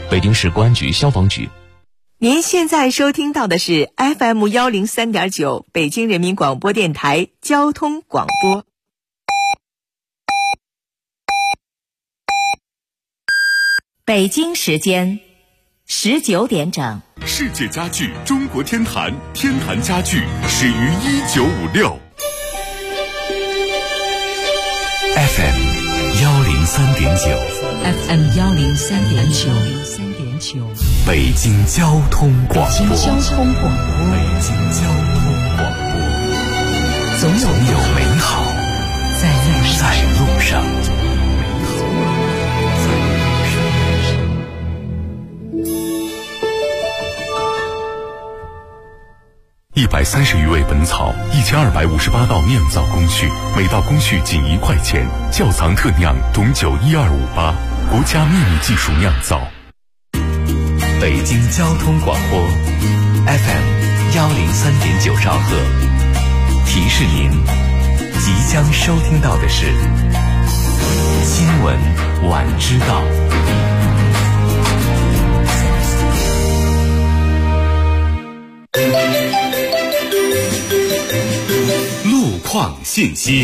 北京市公安局消防局。 您现在收听到的是 FM103.9 北京人民广播电台交通广播。北京时间19点整。 世界家具中国天坛，天坛家具始于1956。 FM 103.9， 北京交通广播，总有美好在路上。130余味本草，1258道酿造工序，每道工序仅1块钱。窖藏特酿董酒12588，国家秘密技术酿造。 北京交通广播 FM 103.9兆赫，提示您即将收听到的是新闻晚知道。 路况信息。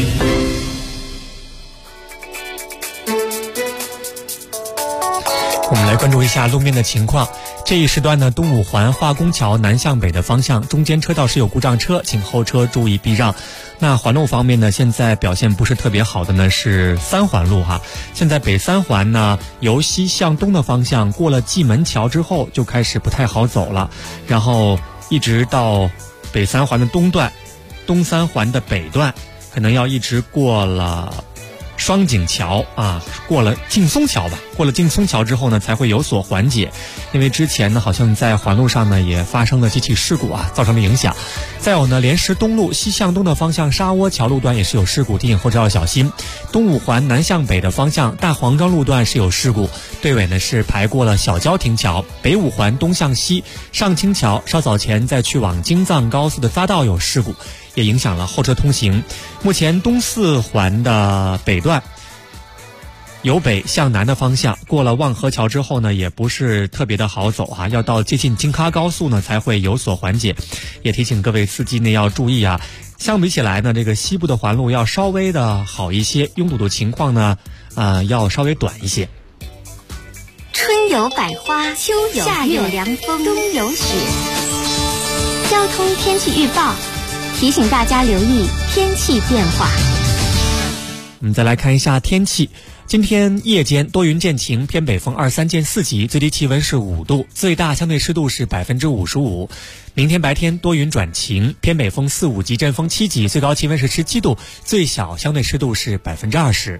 我们来关注一下路面的情况。这一时段呢，东五环化工桥南向北的方向中间车道是有故障车，请后车注意避让。那环路方面呢，现在表现不是特别好的呢是三环路哈。现在北三环呢，由西向东的方向过了蓟门桥之后就开始不太好走了，然后一直到北三环的东段，东三环的北段可能要一直过了双井桥啊，过了劲松桥吧，过了劲松桥之后呢才会有所缓解。因为之前呢好像在环路上呢也发生了几起事故啊，造成了影响。再有呢，莲石东路西向东的方向沙窝桥路段也是有事故，提醒后车要小心。东五环南向北的方向大黄庄路段是有事故，队尾呢是排过了小交亭桥。北五环东向西上清桥稍早前在去往京藏高速的匝道有事故，也影响了后车通行。目前东四环的北段由北向南的方向过了望河桥之后呢也不是特别的好走啊，要到接近京喀高速呢才会有所缓解。也提醒各位司机呢要注意啊，相比起来呢这个西部的环路要稍微的好一些，拥堵的情况呢要稍微短一些。 春有百花，秋有夏有凉风，冬有雪。交通天气预报提醒大家留意天气变化。 我们再来看一下天气。今天夜间多云见晴，偏北风2、3见4级，最低气温是5度，最大相对湿度是55%。明天白天多云转晴，偏北风4、5级，阵风7级，最高气温是17度，最小相对湿度是20%。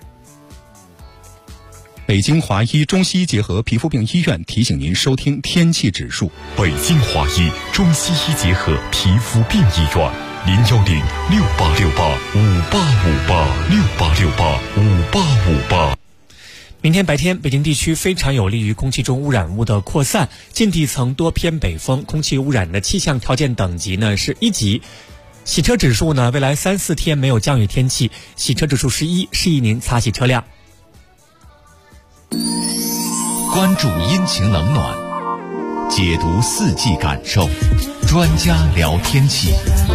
北京华医中西医结合皮肤病医院提醒您收听天气指数。北京华医中西医结合皮肤病医院，0106868585858，68685858。 明天白天，北京地区非常有利于空气中污染物的扩散，近地层多偏北风，空气污染的气象条件等级呢是1级。洗车指数呢，未来3、4天没有降雨天气，洗车指数是1，示意您擦洗车辆。 关注阴晴冷暖，解读四季感受，专家聊天气。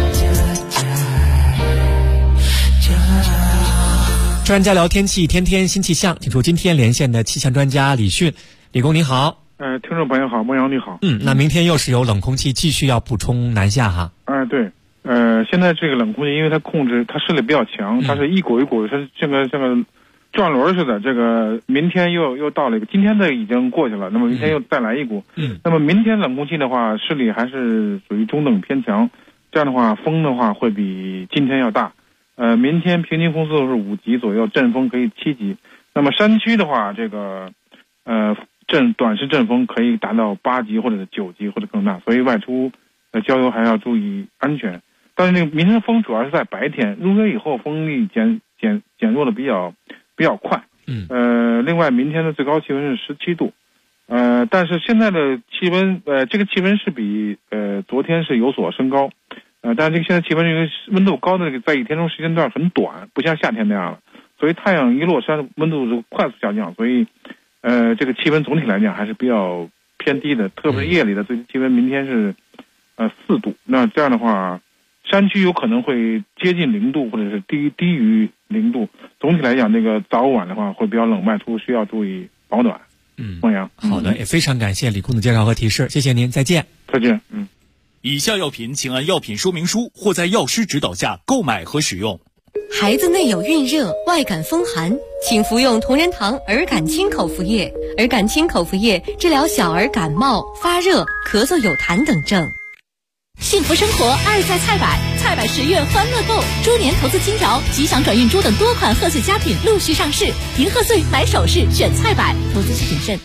专家聊天气，天天新气象，请出今天连线的气象专家李迅。李工您好。 听众朋友好，孟阳你好。 那明天又是有冷空气继续要补充南下哈。 对，现在这个冷空气因为它势力比较强，它是一股一股，它这个转轮似的，这个明天又到了一个，今天的已经过去了，那么明天又再来一股。那么明天冷空气的话，势力还是属于中等偏强，这样的话风的话会比今天要大。明天平均风速是5级左右，阵风可以7级。那么山区的话，这个短时阵风可以达到8级或者是9级或者更大，所以外出郊游还要注意安全。但是明天的风主要是在白天，入夜以后风力减弱的比较快。另外明天的最高气温是17度。但是现在的气温这个气温是比昨天是有所升高。但是这个现在气温因为温度高的这个在一天中时间段很短，不像夏天那样了，所以太阳一落山温度就快速下降，所以这个气温总体来讲还是比较偏低的，特别是夜里的最低气温，明天是4度。那这样的话，山区有可能会接近0度，或者是低于0度。总体来讲，那个早晚的话会比较冷，外出需要注意保暖。孟阳， 好的，也非常感谢李工的介绍和提示，谢谢您，再见。 再见。 以下药品请按药品说明书或在药师指导下购买和使用。 孩子内有孕热、外感风寒，请服用同仁堂儿感清口服液。儿感清口服液治疗小儿感冒、发热、咳嗽有痰等症。 幸福生活2在菜百，菜百10月欢乐购，猪年投资金条、吉祥转运珠等多款贺岁佳品陆续上市，迎贺岁买首饰选菜百，投资需谨慎。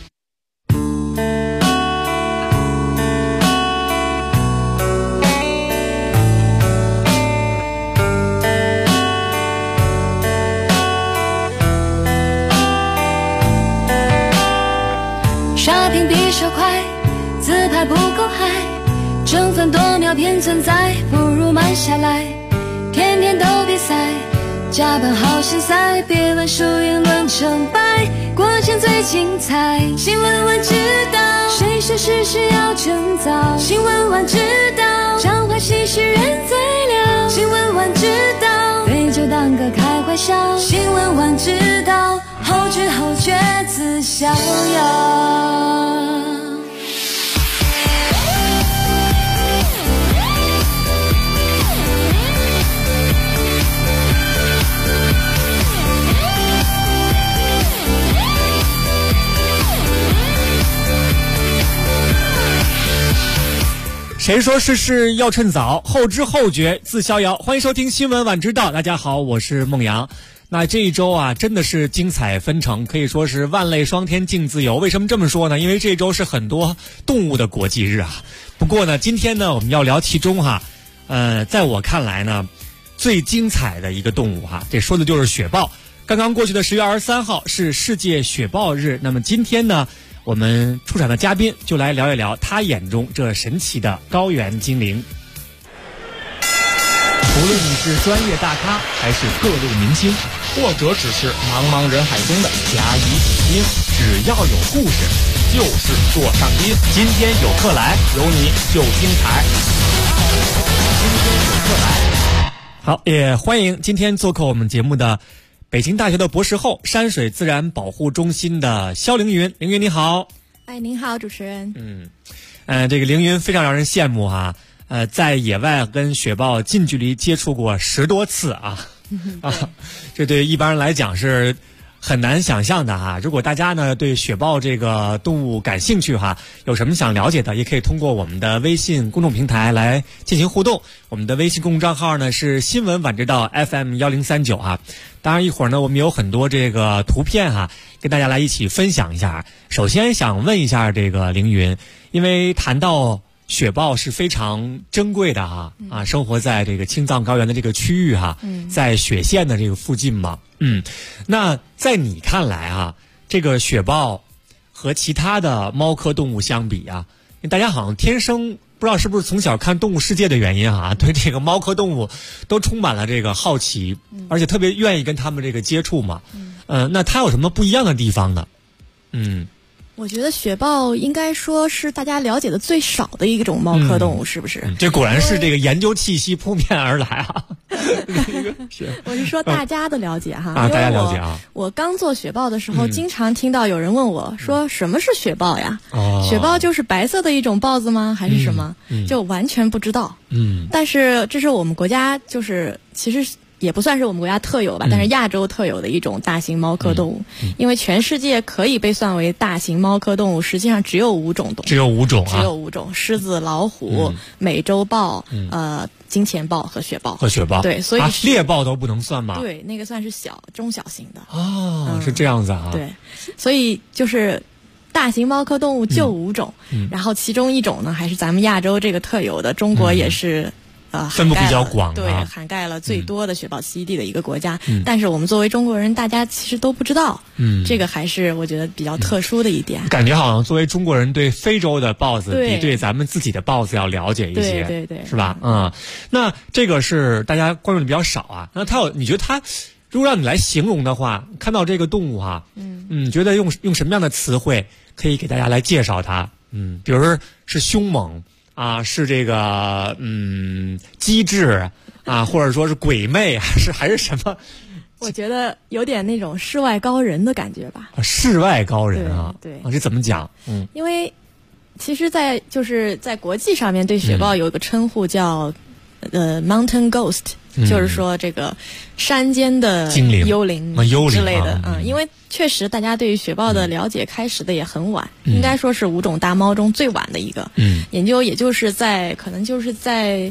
刷屏比手快，自拍不够嗨，争分夺秒偏存在，不如慢下来。天天都比赛，加班好心塞，别问输赢论成败，过程最精彩。新闻晚知道，谁说事事要趁早？新闻晚知道，彰化喜事人最了。新闻晚知道，对就当个开怀笑。新闻晚知道，后知后觉自逍遥。 谁说事事要趁早？后知后觉自逍遥。欢迎收听新闻晚知道，大家好，我是孟阳。那这一周啊，真的是精彩纷呈，可以说是万类霜天竞自由。为什么这么说呢？因为这周是很多动物的国际日啊。不过呢，今天呢，我们要聊其中哈，在我看来呢，最精彩的一个动物哈，这说的就是雪豹。刚刚过去的10月23号是世界雪豹日，那么今天呢，我们出场的嘉宾就来聊一聊他眼中这神奇的高原精灵。 无论你是专业大咖，还是各路明星，或者只是茫茫人海中的甲乙丙丁，只要有故事，就是座上宾。今天有客来，有你就精彩。今天有客来， 好，也欢迎今天做客我们节目的北京大学的博士后、山水自然保护中心的肖凌云。凌云你好。 您好，主持人。 这个凌云非常让人羡慕哈。在野外跟雪豹近距离接触过10多次啊，这对一般人来讲是很难想象的哈。如果大家呢对雪豹这个动物感兴趣哈，有什么想了解的，也可以通过我们的微信公众平台来进行互动。我们的微信公众账号呢是新闻晚知道 FM1039啊。当然一会儿呢我们有很多这个图片哈，跟大家来一起分享一下。首先想问一下这个凌云，因为谈到雪豹是非常珍贵的哈生活在这个青藏高原的这个区域哈，在雪线的这个附近嘛，那在你看来啊，这个雪豹和其他的猫科动物相比啊，大家好像天生不知道是不是从小看动物世界的原因啊，对这个猫科动物都充满了这个好奇，而且特别愿意跟他们这个接触嘛，那它有什么不一样的地方呢？ 我觉得雪豹应该说是大家了解的最少的一种猫科动物，是不是？ 这果然是这个研究气息扑面而来啊！ 我是说大家的了解哈， 大家了解啊。 我刚做雪豹的时候，经常听到有人问我说：“什么是雪豹呀？雪豹就是白色的一种豹子吗？还是什么？”就完全不知道。但是这是我们国家就是其实也不算是我们国家特有吧，但是亚洲特有的一种大型猫科动物，因为全世界可以被算为大型猫科动物，实际上只有5种动物， 只有5种， 狮子、老虎、美洲豹、金钱豹和雪豹。对，所以猎豹都不能算吗？ 对，那个算是中小型的。 是这样子啊。 对，所以就是大型猫科动物就5种，然后其中1种呢还是咱们亚洲这个特有的，中国也是。 分布比较广， 对，涵盖了最多的雪豹栖息地的一个国家。但是我们作为中国人，大家其实都不知道，这个还是我觉得比较特殊的一点。 感觉好像作为中国人对非洲的豹子比对咱们自己的豹子要了解一些， 对， 是吧？那这个是大家关注的比较少啊。那你觉得它，如果让你来形容的话，看到这个动物哈，觉得用什么样的词汇可以给大家来介绍它？ 比如说是凶猛啊，是这个机智啊，或者说是鬼魅，还是什么？ 我觉得有点那种世外高人的感觉吧。 世外高人啊， 对， 这怎么讲？ 因为其实在国际上面对雪豹有一个称呼叫Mountain Ghost，就是说这个山间的幽灵之类的。因为确实大家对于雪豹的了解开始的也很晚，应该说是5种大猫中最晚的一个。研究也就是可能就是在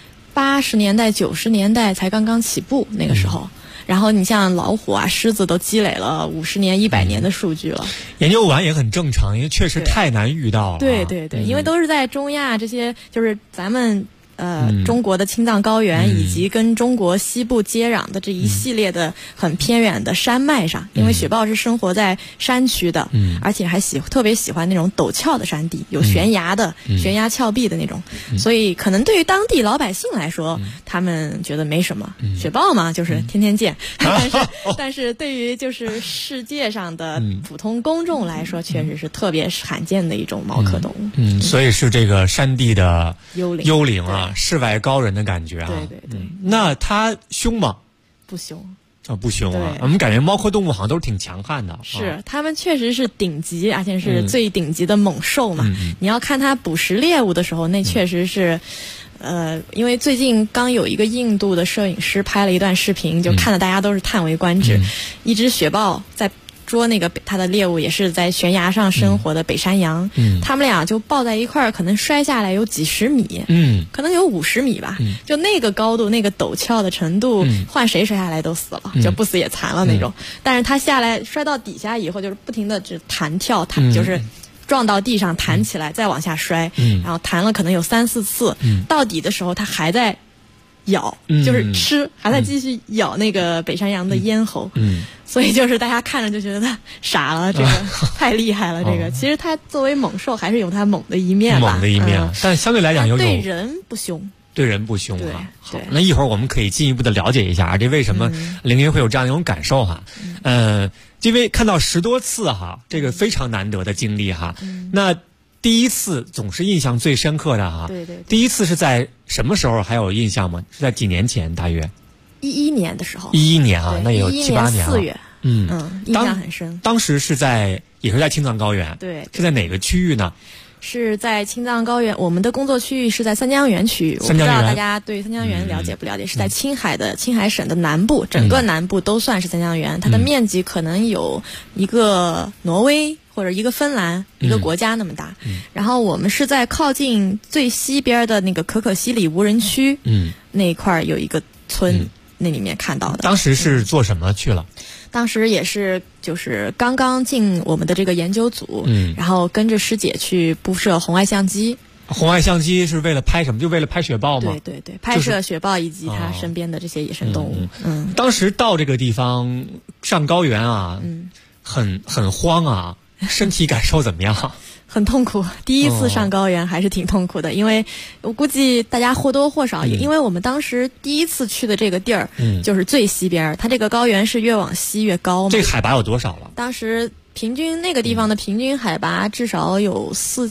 80年代90年代才刚刚起步那个时候。然后你像老虎啊、狮子都积累了50年、100年的数据了。 研究完也很正常，因为确实太难遇到了。 对，因为都是在中亚这些，就是咱们中国的青藏高原以及跟中国西部接壤的这一系列的很偏远的山脉上，因为雪豹是生活在山区的，而且还特别喜欢那种陡峭的山地，有悬崖的、悬崖峭壁的那种，所以可能对于当地老百姓来说，他们觉得没什么，雪豹嘛就是天天见，但是对于就是世界上的普通公众来说，确实是特别罕见的一种猫科动物。 所以是这个山地的幽灵啊。世外高人的感觉啊！ 对， 那它凶吗？ 不凶不凶啊！我们感觉猫科动物好像都是挺强悍的。 是，它们确实是顶级，而且是最顶级的猛兽嘛。你要看它捕食猎物的时候，那确实是，因为最近刚有一个印度的摄影师拍了一段视频，就看得大家都是叹为观止。一只雪豹在捉那个它的猎物，也是在悬崖上生活的北山羊，他们俩就抱在一块儿，可能摔下来有几十米，可能有50米吧，就那个高度、那个陡峭的程度，换谁摔下来都死了，就不死也残了那种。但是他下来摔到底下以后，就是不停的弹跳，就是撞到地上弹起来，再往下摔，然后弹了可能有3、4次，到底的时候他还在咬，就是吃，还在继续咬那个北山羊的咽喉，所以就是大家看着就觉得傻了，这个太厉害了。这个其实它作为猛兽还是有它猛的一面吧， 但相对来讲对人不凶。 对人不凶哈。好，那一会儿我们可以进一步的了解一下这为什么凌云会有这样一种感受哈。因为看到10多次哈，这个非常难得的经历哈。那第一次总是印象最深刻的哈。 对。 第一次是在什么时候？还有印象吗？是在几年前？大约 11年的时候。 11年啊，那也有7、8年了。 4月。印象很深。 当时也是在青藏高原。 对。 是在哪个区域呢？ 是在青藏高原，我们的工作区域是在三江源区域。我不知道大家对三江源了解不了解？是在青海省的南部，整个南部都算是三江源，它的面积可能有一个挪威或者一个芬兰一个国家那么大。然后我们是在靠近最西边的那个可可西里无人区，那一块有一个村，那里面看到的。 当时是做什么去了？ 当时也是就是刚刚进我们的这个研究组，然后跟着师姐去布设红外相机。 红外相机是为了拍什么？就为了拍雪豹吗？ 对，拍摄雪豹以及它身边的这些野生动物。 当时到这个地方上高原啊，很慌啊，身体感受怎么样？ 很痛苦，第一次上高原还是挺痛苦的，因为我估计大家或多或少，因为我们当时第一次去的这个地儿，就是最西边，它这个高原是越往西越高嘛。 这个海拔有多少了？ 当时平均那个地方的平均海拔至少有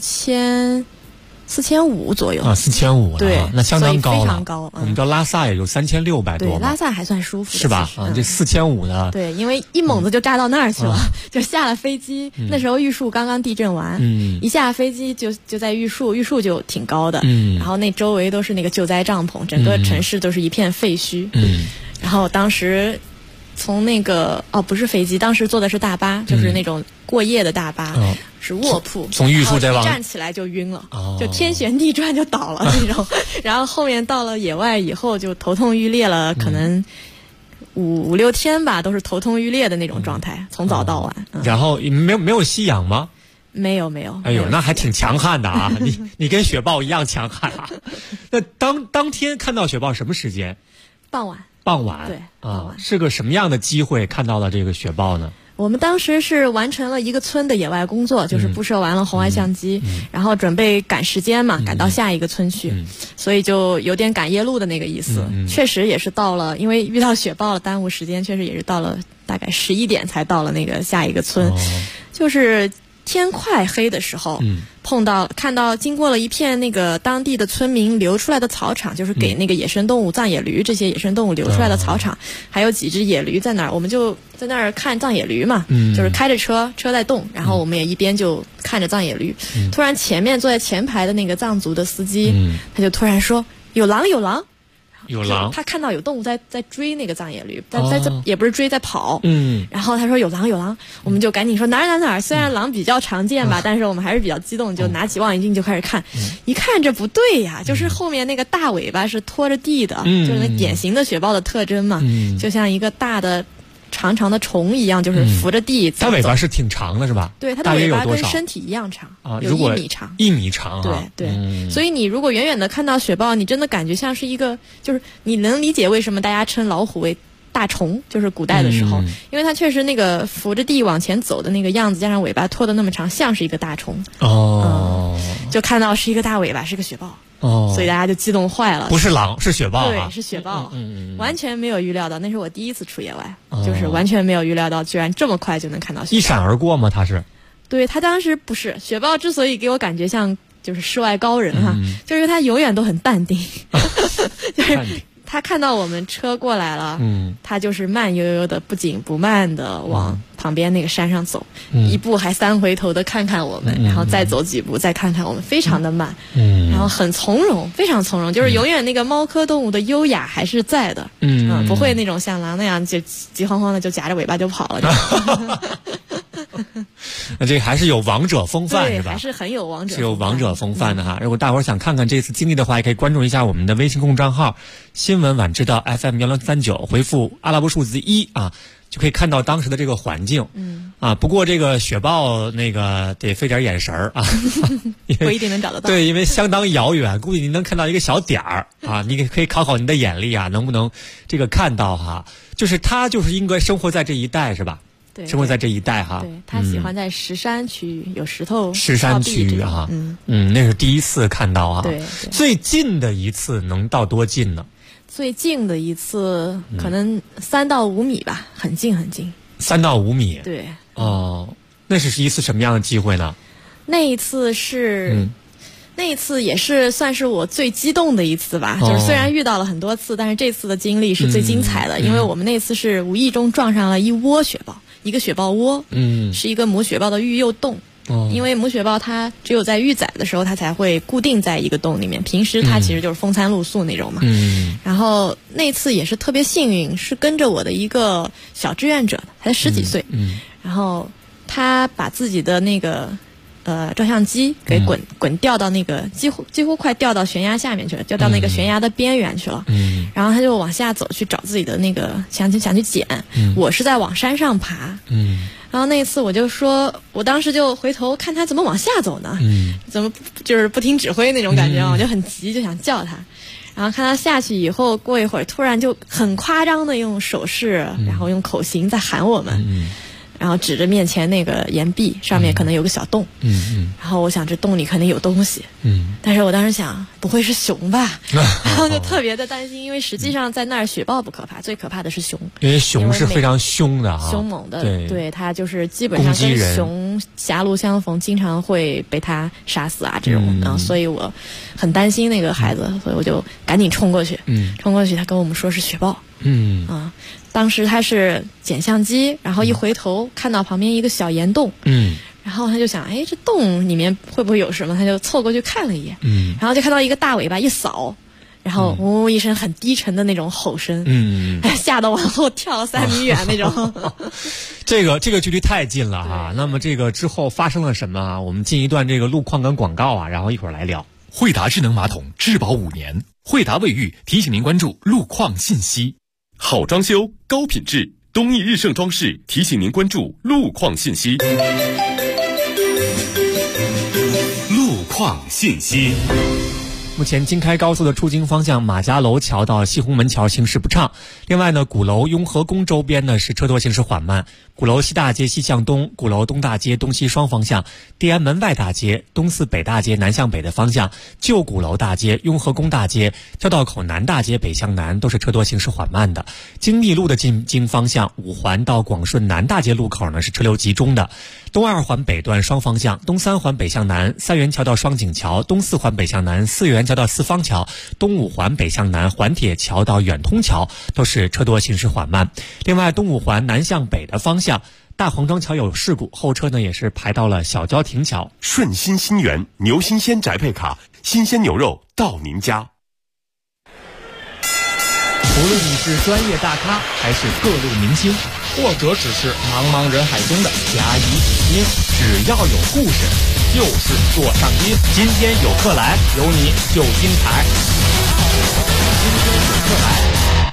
4500左右啊，4500， 对， 那相当高了， 非常高。 我们到拉萨也有3600多， 对，拉萨还算舒服， 是吧？这4500的， 对，因为一猛子就炸到那儿去了，就下了飞机。那时候玉树刚刚地震完，一下飞机就在玉树就挺高的，然后那周围都是那个救灾帐篷，整个城市都是一片废墟。然后当时从那个不是飞机，当时坐的是大巴，就是那种过夜的大巴，是卧铺， 从玉树再往站起来就晕了，就天旋地转就倒了那种。然后后面到了野外以后就头痛欲裂了，可能5、6天吧，都是头痛欲裂的那种状态，从早到晚。 然后没有吸氧吗？ 没有。 哎呦，那还挺强悍的啊！你跟雪豹一样强悍啊！那当天看到雪豹什么时间？傍晚， 对啊，是个什么样的机会看到了这个雪豹呢？ 我们当时是完成了一个村的野外工作，就是布设完了红外相机，然后准备赶时间嘛，赶到下一个村去，所以就有点赶夜路的那个意思。确实也是到了，因为遇到雪豹了，耽误时间，确实也是到了大概11点才到了那个下一个村，就是天快黑的时候，看到经过了一片那个当地的村民留出来的草场，就是给那个野生动物藏野驴这些野生动物留出来的草场，还有几只野驴在那儿，我们就在那儿看藏野驴嘛，就是开着车在动，然后我们也一边就看着藏野驴。突然前面坐在前排的那个藏族的司机，他就突然说有狼。 有狼， 他看到有动物在追那个藏野驴，在也不是追，在跑。然后他说有狼，我们就赶紧说哪儿。虽然狼比较常见吧，但是我们还是比较激动，就拿起望远镜就开始看。一看这不对呀，就是后面那个大尾巴是拖着地的，就是那典型的雪豹的特征嘛，就像一个大的长长的虫一样，就是扶着地。 它尾巴是挺长的是吧？ 对，它的尾巴跟身体一样长，有1米长。 1米长啊！ 对，所以你如果远远的看到雪豹，你真的感觉像是一个，就是你能理解为什么大家称老虎为大虫，就是古代的时候，因为它确实那个扶着地往前走的那个样子，加上尾巴拖得那么长，像是一个大虫。就看到是一个大尾巴，是个雪豹。所以大家就激动坏了。 不是狼，是雪豹。 对，是雪豹。完全没有预料到，那是我第一次出野外，就是完全没有预料到，居然这么快就能看到雪豹。 一闪而过吗？它是？ 对，它当时不是雪豹，之所以给我感觉像就是世外高人哈，就是它永远都很淡定，就是他看到我们车过来了，他就是慢悠悠的、不紧不慢的往旁边那个山上走，一步还3回头的看看我们，然后再走几步再看看我们，非常的慢，然后很从容，非常从容，就是永远那个猫科动物的优雅还是在的，不会那种像狼那样就急慌慌的就夹着尾巴就跑了。 那这还是有王者风范是吧？ 还是很有王者风范， 是有王者风范的哈。如果大伙儿想看看这次经历的话，也可以关注一下我们的微信公众账号新闻晚知道 FM1039，回复阿拉伯数字1啊，就可以看到当时的这个环境。不过这个雪豹那个得费点眼神儿啊， 不一定能找得到。 对，因为相当遥远，估计您能看到一个小点儿啊，你可以考考您的眼力啊，能不能这个看到哈？就是它就是应该生活在这一带是吧？ 对， 生活在这一带哈。 对，他喜欢在石山区域，有石头。 石山区域哈，那是第一次看到啊。 对， 最近的一次能到多近呢？ 最近的一次可能3到5米吧，很近很近。 3到5米。 对。 那是一次什么样的机会呢？ 那一次也是算是我最激动的一次吧，就是虽然遇到了很多次，但是这次的经历是最精彩的，因为我们那次是无意中撞上了一窝雪豹，一个雪豹窝，是一个母雪豹的育幼洞。因为母雪豹它只有在育崽的时候它才会固定在一个洞里面，平时它其实就是风餐露宿那种嘛。然后那次也是特别幸运，是跟着我的一个小志愿者，才10几岁，然后他把自己的那个照相机给滚掉到那个几乎快掉到悬崖下面去了，掉到那个悬崖的边缘去了。然后他就往下走去找自己的那个想去捡。我是在往山上爬。然后那次我就说，我当时就回头看他怎么往下走呢？怎么就是不听指挥那种感觉，我就很急，就想叫他。然后看他下去以后，过一会儿突然就很夸张的用手势，然后用口型在喊我们。然后指着面前那个岩壁上面可能有个小洞，然后我想这洞里肯定有东西，但是我当时想不会是熊吧，然后就特别的担心，因为实际上在那儿雪豹不可怕，最可怕的是熊， 因为熊是非常凶的哈， 凶猛的，对，它就是基本上跟熊狭路相逢，经常会被它杀死啊这种，所以我很担心那个孩子，所以我就赶紧冲过去，他跟我们说是雪豹，当时他是捡相机，然后一回头看到旁边一个小岩洞，然后他就想，这洞里面会不会有什么？他就凑过去看了一眼，然后就看到一个大尾巴一扫，然后呜一声很低沉的那种吼声，吓得往后跳了3米远那种。 这个距离太近了哈。那么这个之后发生了什么啊？我们进一段这个路况跟广告啊，然后一会儿来聊。 惠达智能马桶质保5年，惠达卫浴提醒您关注路况信息。 好装修，高品质，东义日盛装饰提醒您关注路况信息。路况信息。 目前京开高速的出京方向马家楼桥到西红门桥行驶不畅，另外呢鼓楼雍和宫周边呢是车多行驶缓慢， 鼓楼西大街西向东，鼓楼东大街东西双方向，地安门外大街东四北大街南向北的方向，旧鼓楼大街、雍和宫大街、交道口南大街北向南都是车多行驶缓慢的。京密路的进京方向，五环到广顺南大街路口呢是车流集中的。东二环北段双方向，东三环北向南，三元桥到双井桥，东四环北向南，四元桥到四方桥，东五环北向南，环铁桥到远通桥都是车多行驶缓慢。另外，东五环南向北的方向，大黄庄桥有事故，后车呢也是排到了小交亭桥。 顺心新源牛新鲜宅配卡，新鲜牛肉到您家。 无论你是专业大咖还是各路明星，或者只是茫茫人海中的甲乙丙丁，只要有故事就是做上宾。今天有客来，有你就精彩。今天有客来。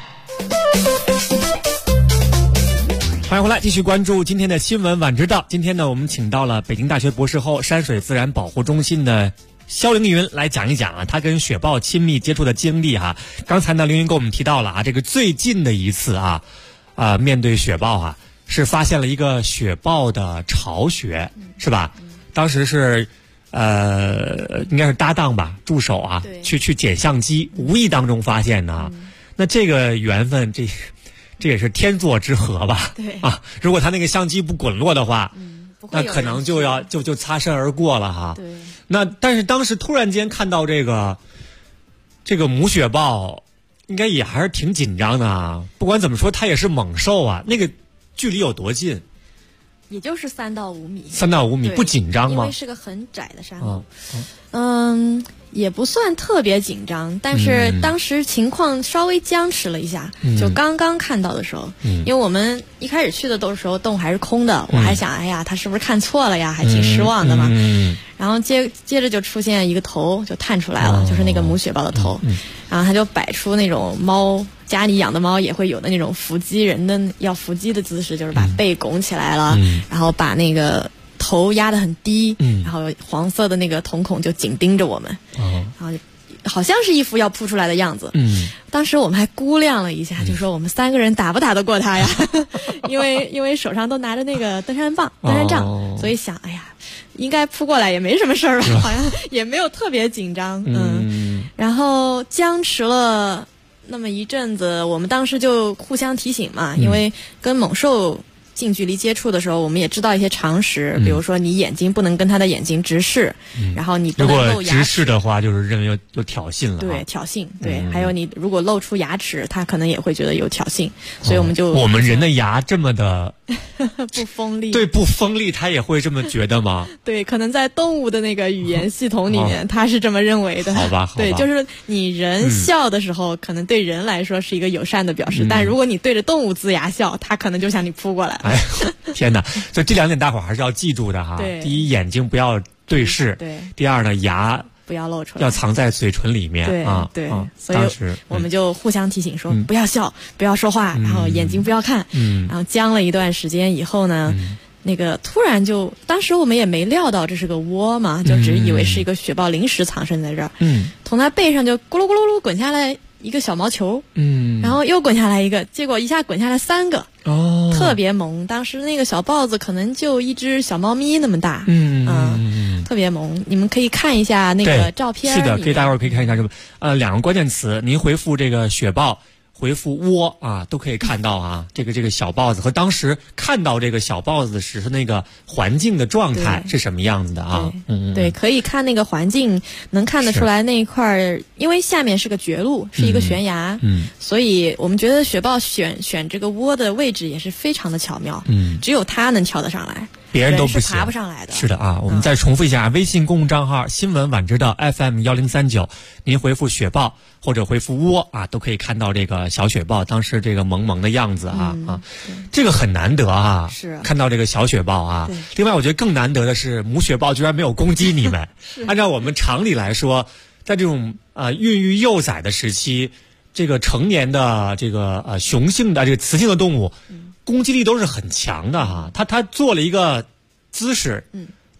欢迎回来，继续关注今天的新闻晚知道。今天呢，我们请到了北京大学博士后、山水自然保护中心的肖凌云来讲一讲啊，他跟雪豹亲密接触的经历哈。刚才呢，凌云跟我们提到了啊，这个最近的一次面对雪豹啊，是发现了一个雪豹的巢穴，是吧？当时是应该是搭档吧，助手啊，去捡相机，无意当中发现的啊。那这个缘分，这也是天作之合吧？对啊，如果他那个相机不滚落的话，那可能就擦身而过了哈。对。那但是当时突然间看到这个母雪豹，应该也还是挺紧张的啊。不管怎么说，它也是猛兽啊。那个距离有多近？ 也就是3到5米。 3到5米，不紧张吗？ 因为是个很窄的山路。也不算特别紧张，但是当时情况稍微僵持了一下，就刚刚看到的时候，因为我们一开始去的时候洞还是空的，我还想，哎呀，他是不是看错了呀，还挺失望的嘛。然后接着就出现一个头就探出来了，就是那个母雪豹的头，然后他就摆出那种猫家里养的猫也会有的那种伏击人的要伏击的姿势，就是把背拱起来了，然后把那个头压得很低，然后黄色的那个瞳孔就紧盯着我们，然后好像是一副要扑出来的样子。当时我们还估量了一下，就说我们3个人打不打得过他呀？因为手上都拿着那个登山杖，所以想，哎呀，应该扑过来也没什么事儿吧，好像也没有特别紧张。然后僵持了那么一阵子，我们当时就互相提醒嘛，因为跟猛兽近距离接触的时候，我们也知道一些常识，比如说你眼睛不能跟他的眼睛直视，然后你不能露牙齿。 如果直视的话，就是认为有挑衅了。 对，挑衅，对。还有你如果露出牙齿，他可能也会觉得有挑衅，所以我们就我们人的牙这么的不锋利， 对，不锋利，他也会这么觉得吗？ 对，可能在动物的那个语言系统里面，他是这么认为的。 好吧， 对，就是你人笑的时候，可能对人来说是一个友善的表示，但如果你对着动物龇牙笑，他可能就向你扑过来。 哎，天哪！所以这2点大伙还是要记住的哈。 对， 第一，眼睛不要对视；对，第二呢，牙不要露出来， 要藏在嘴唇里面。 对啊，对。所以我们就互相提醒说，不要笑，不要说话，然后眼睛不要看。然后僵了一段时间以后呢，那个突然就，当时我们也没料到这是个窝嘛，就只以为是一个雪豹临时藏身在这儿。从它背上就咕噜咕噜噜滚下来一个小毛球，然后又滚下来一个，结果一下滚下来3个，特别萌。当时那个小豹子可能就一只小猫咪那么大，特别萌。你们可以看一下那个照片， 是的，大伙儿可以看一下这个2个关键词，您回复这个雪豹，回复窝啊，都可以看到啊，这个小豹子和当时看到这个小豹子时那个环境的状态是什么样子的啊？ 对，可以看那个环境，能看得出来那一块儿，因为下面是个绝路，是一个悬崖，所以我们觉得雪豹选这个窝的位置也是非常的巧妙，只有它能跳得上来。 别人都不爬不上来的。 是的啊，我们再重复一下微信公众账号新闻晚知道 FM1039，您回复雪豹或者回复窝啊，都可以看到这个小雪豹当时这个萌萌的样子啊。这个很难得啊，是看到这个小雪豹啊。另外我觉得更难得的是母雪豹居然没有攻击你们。按照我们常理来说，在这种孕育幼崽的时期，这个成年的这个雄性的这个雌性的动物，攻击力都是很强的哈。它做了一个姿势，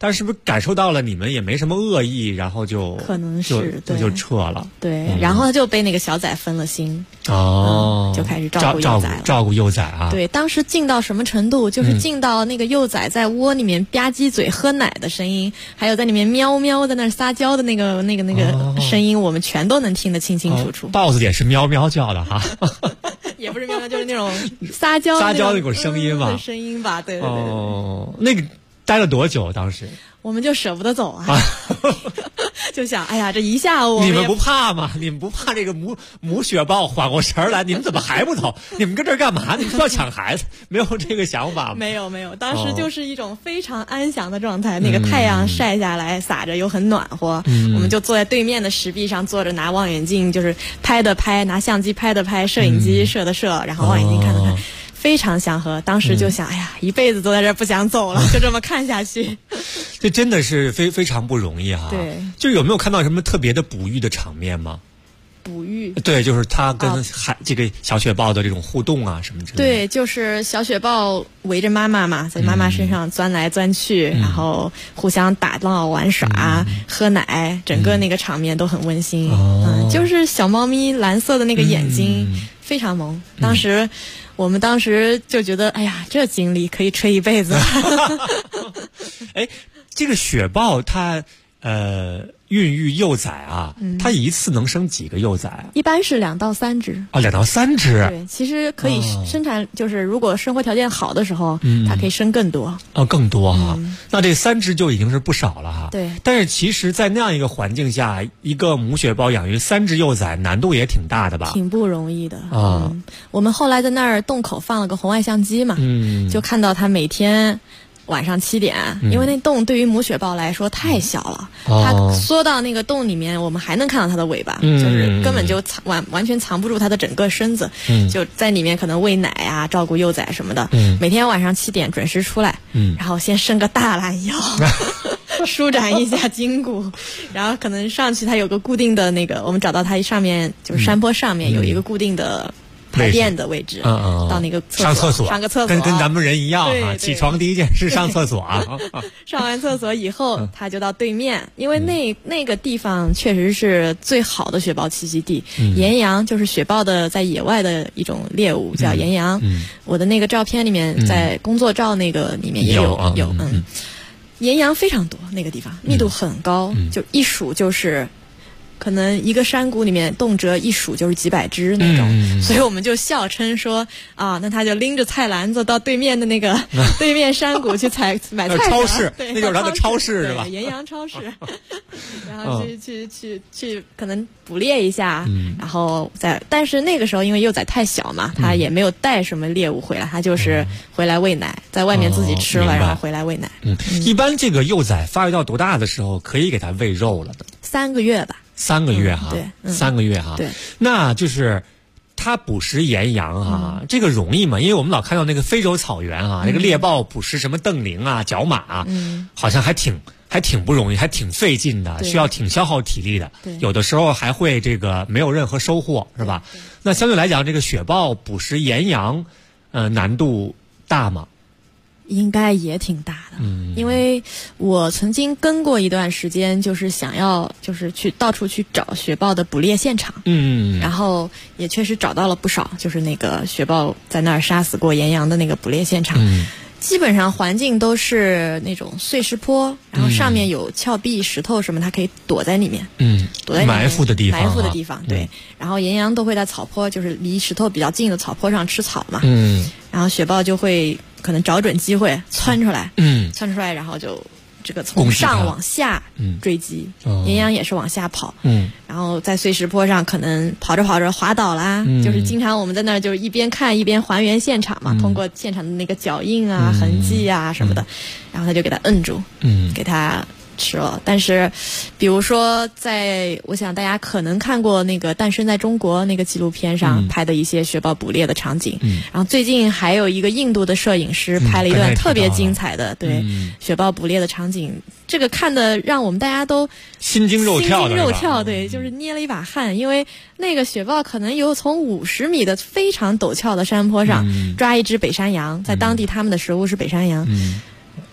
但是不是感受到了你们也没什么恶意，然后就可能是就撤了。 对，然后他就被那个小崽分了心，就开始照顾幼崽了。 照顾幼崽啊。 对，当时近到什么程度？就是近到那个幼崽在窝里面吧唧嘴喝奶的声音，还有在里面喵喵在那撒娇的那个声音，我们全都能听得清清楚楚。 豹子也是喵喵叫的哈。 也不是喵喵，就是那种撒娇那股声音吧。 声音吧，对。 那个待了多久？当时我们就舍不得走啊，就想，哎呀，这一下午你们不怕吗？你们不怕这个母雪豹缓过神来？你们怎么还不走？你们跟这儿干嘛？你们要抢孩子？没有这个想法吗？ 没有，当时就是一种非常安详的状态。那个太阳晒下来，洒着又很暖和。我们就坐在对面的石壁上坐着，拿望远镜就是拍的拍，拿相机拍的拍，摄影机摄的摄，然后望远镜看的看。非常祥和，当时就想，哎呀，一辈子都在这儿不想走了，就这么看下去。 这真的是非常不容易哈。 对， 就有没有看到什么特别的哺育的场面吗？ 哺育？ 对，就是他跟这个小雪豹的这种互动啊，什么之类的。 对，就是小雪豹围着妈妈嘛，在妈妈身上钻来钻去，然后互相打闹玩耍，喝奶，整个那个场面都很温馨。就是小猫咪蓝色的那个眼睛，非常萌。我们当时就觉得，哎呀，这经历可以吹一辈子。 哎，这个雪豹它孕育幼崽啊，它一次能生几个幼崽？ 一般是2到3只。 2到3只。 对，其实可以生产，就是如果生活条件好的时候，它可以生更多。 更多哈。那这3只就已经是不少了哈。 对。 但是其实，在那样一个环境下，一个母雪豹养育3只幼崽，难度也挺大的吧？ 挺不容易的啊。我们后来在那儿洞口放了个红外相机嘛，就看到它每天晚上7点，因为那洞对于母雪豹来说太小了，它缩到那个洞里面，我们还能看到它的尾巴，就是根本就完全藏不住它的整个身子，就在里面可能喂奶啊、照顾幼崽什么的。每天晚上7点准时出来，然后先伸个大懒腰，舒展一下筋骨，然后可能上去它有个固定的那个，我们找到它上面就是山坡上面有一个固定的排便的位置，到那个上厕所， 上个厕所， 跟咱们人一样啊，起床第一件事上厕所啊。 上完厕所以后，他就到对面，因为那个地方确实是最好的雪豹栖息地。岩羊就是雪豹的在野外的一种猎物，叫岩羊。我的那个照片里面，在工作照那个里面也有。岩羊非常多，那个地方密度很高，就一数就是。可能一个山谷里面动辄一数就是几百只那种，所以我们就笑称说啊，那他就拎着菜篮子到对面的那个对面山谷去买菜。 超市，那就是他的超市是吧？ 岩羊超市，然后去可能捕猎一下，然后但是那个时候因为幼崽太小嘛，他也没有带什么猎物回来，他就是回来喂奶，在外面自己吃了，然后回来喂奶。 一般这个幼崽发育到多大的时候可以给它喂肉了的 ？3个月吧。 3个月哈， 对 ，3个月哈， 对， 那就是它捕食岩羊哈，这个容易吗？因为我们老看到那个非洲草原啊，那个猎豹捕食什么瞪羚啊、角马啊，好像还挺不容易，还挺费劲的，需要挺消耗体力的，有的时候还会这个没有任何收获，是吧？那相对来讲，这个雪豹捕食岩羊，难度大吗？ 应该也挺大的，因为我曾经跟过一段时间，就是想要就是去到处去找雪豹的捕猎现场，然后也确实找到了不少，就是那个雪豹在那儿杀死过岩羊的那个捕猎现场，基本上环境都是那种碎石坡，然后上面有峭壁、石头什么，它可以躲在里面，躲在里面埋伏的地方， 对。然后岩羊都会在草坡，就是离石头比较近的草坡上吃草嘛，然后雪豹就会可能找准机会窜出来，然后就这个从上往下追击，岩羊也是往下跑，然后在碎石坡上可能跑着跑着滑倒啦，就是经常我们在那儿就一边看一边还原现场嘛，通过现场的那个脚印啊、痕迹啊什么的，然后他就给他摁住，给他吃了。但是比如说我想大家可能看过那个《诞生在中国》那个纪录片上拍的一些雪豹捕猎的场景，然后最近还有一个印度的摄影师拍了一段特别精彩的对雪豹捕猎的场景，这个看的让我们大家都心惊肉跳， 对，就是捏了一把汗，因为那个雪豹可能有从50米的非常陡峭的山坡上抓一只北山羊，在当地他们的食物是北山羊，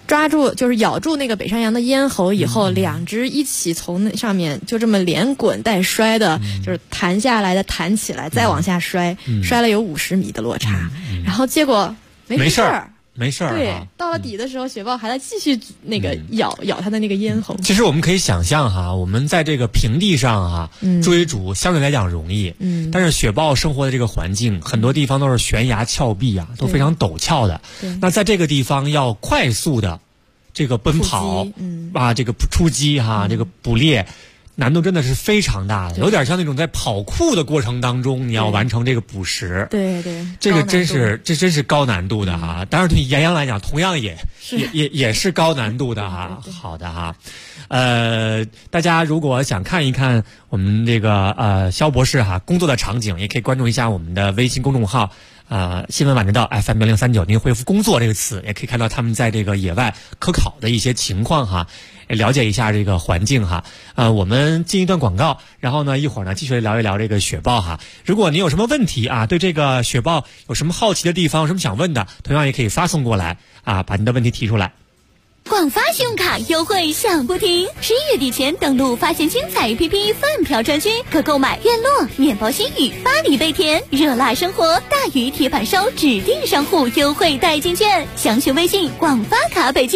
抓住就是咬住那个北山羊的咽喉以后，两只一起从那上面就这么连滚带摔的，就是弹下来的弹起来，再往下摔，摔了有50米的落差，然后结果没事儿。 没事儿， 对，到了底的时候，雪豹还在继续那个咬它的那个咽喉。 其实我们可以想象哈，我们在这个平地上哈，追逐相对来讲容易，但是雪豹生活的这个环境，很多地方都是悬崖峭壁啊，都非常陡峭的。那在这个地方要快速的这个奔跑，这个出击哈，这个捕猎。难度真的是非常大的，有点像那种在跑酷的过程当中，你要完成这个捕食。 对对， 这个真是高难度的哈。当然对岩羊来讲，同样也是高难度的哈。好的哈，大家如果想看一看我们这个肖博士哈工作的场景，也可以关注一下我们的微信公众号。新闻晚知道 FM1039，您回复工作这个词，也可以看到他们在这个野外科考的一些情况哈，了解一下这个环境哈。我们进一段广告，然后呢一会儿呢继续聊一聊这个雪豹哈。如果您有什么问题啊，对这个雪豹有什么好奇的地方，有什么想问的，同样也可以发送过来啊，把您的问题提出来。 广发信用卡优惠响不停，11月底前登录发现精彩 APP 饭票专区，可购买院落、面包心语、巴黎贝甜、热辣生活、大鱼铁板烧指定商户优惠代金券，详询微信广发卡北京。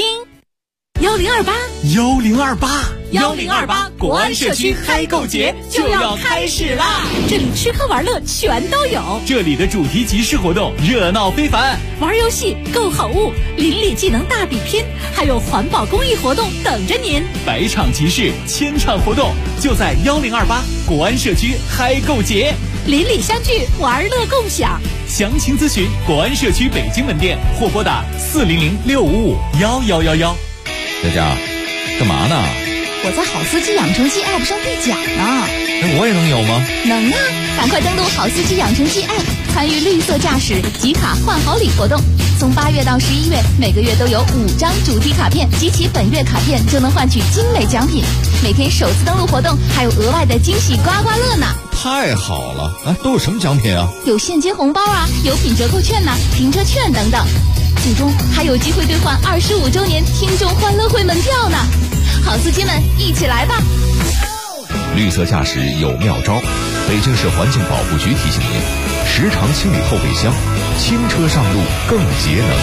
1028国安社区嗨购节就要开始啦！ 这里吃喝玩乐全都有， 这里的主题集市活动热闹非凡， 玩游戏、购好物、邻里技能大比拼，还有环保公益活动等着您。 百场集市，千场活动，就在1028国安社区嗨购节， 邻里相聚，玩乐共享。 详情咨询国安社区北京门店或拨打40065551111。 佳佳，干嘛呢？ 我在好司机养成记 App 上兑奖呢。 那我也能有吗？ 能啊！赶快登录好司机养成记 App， 参与绿色驾驶集卡换好礼活动。从8月到11月，每个月都有5张主题卡片，集齐本月卡片就能换取精美奖品。每天首次登录活动还有额外的惊喜刮刮乐呢！ 太好了！都有什么奖品啊？ 有现金红包啊，有品折扣券呐，停车券等等。最终还有机会兑换25周年听众欢乐会门票呢！好司机们，一起来吧！ 绿色驾驶有妙招，北京市环境保护局提醒您：时常清理后备箱，轻车上路更节能。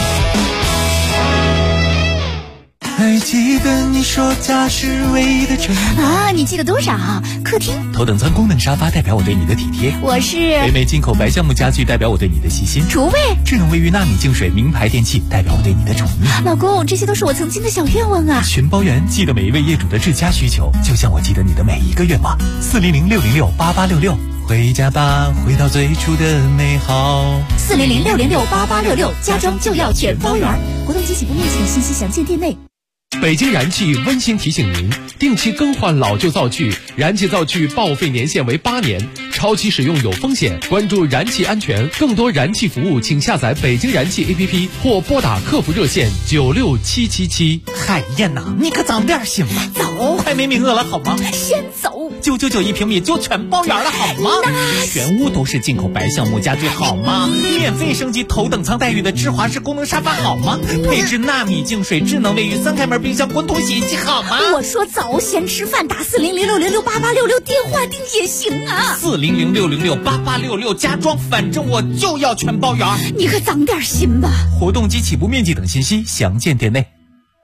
还记得你说家是唯一的城啊？你记得多少？客厅头等舱功能沙发代表我对你的体贴， 我是北美进口白橡木家具代表我对你的细心， 厨卫智能卫浴纳米净水名牌电器代表我对你的宠溺。 老公，这些都是我曾经的小愿望啊！ 全包圆，记得每一位业主的至佳需求，就像我记得你的每一个愿望。400-606-8866，回家吧，回到最初的美好。 400-606-8866，家装就要全包圆。活动激起不面前，信息详见店内。 北京燃气温馨提醒您，定期更换老旧灶具，燃气灶具报废年限为8年，超期使用有风险，关注燃气安全。更多燃气服务请下载北京燃气 APP 或拨打客服热线96777。 嗨，燕呐，你可早点行吧， 走， 快没名额了好吗？ 先走 ，999一平米就全包圆了好吗？全屋都是进口白橡木家具好吗？免费升级头等舱待遇的智华式功能沙发好吗？配置纳米净水、智能卫浴、3开门冰箱、滚筒洗衣机好吗？ 我说早先吃饭打400-606-8866电话订也行啊。 400-606-8866家装，反正我就要全包圆。 你可长点心吧。 活动及起步面积等信息详见店内。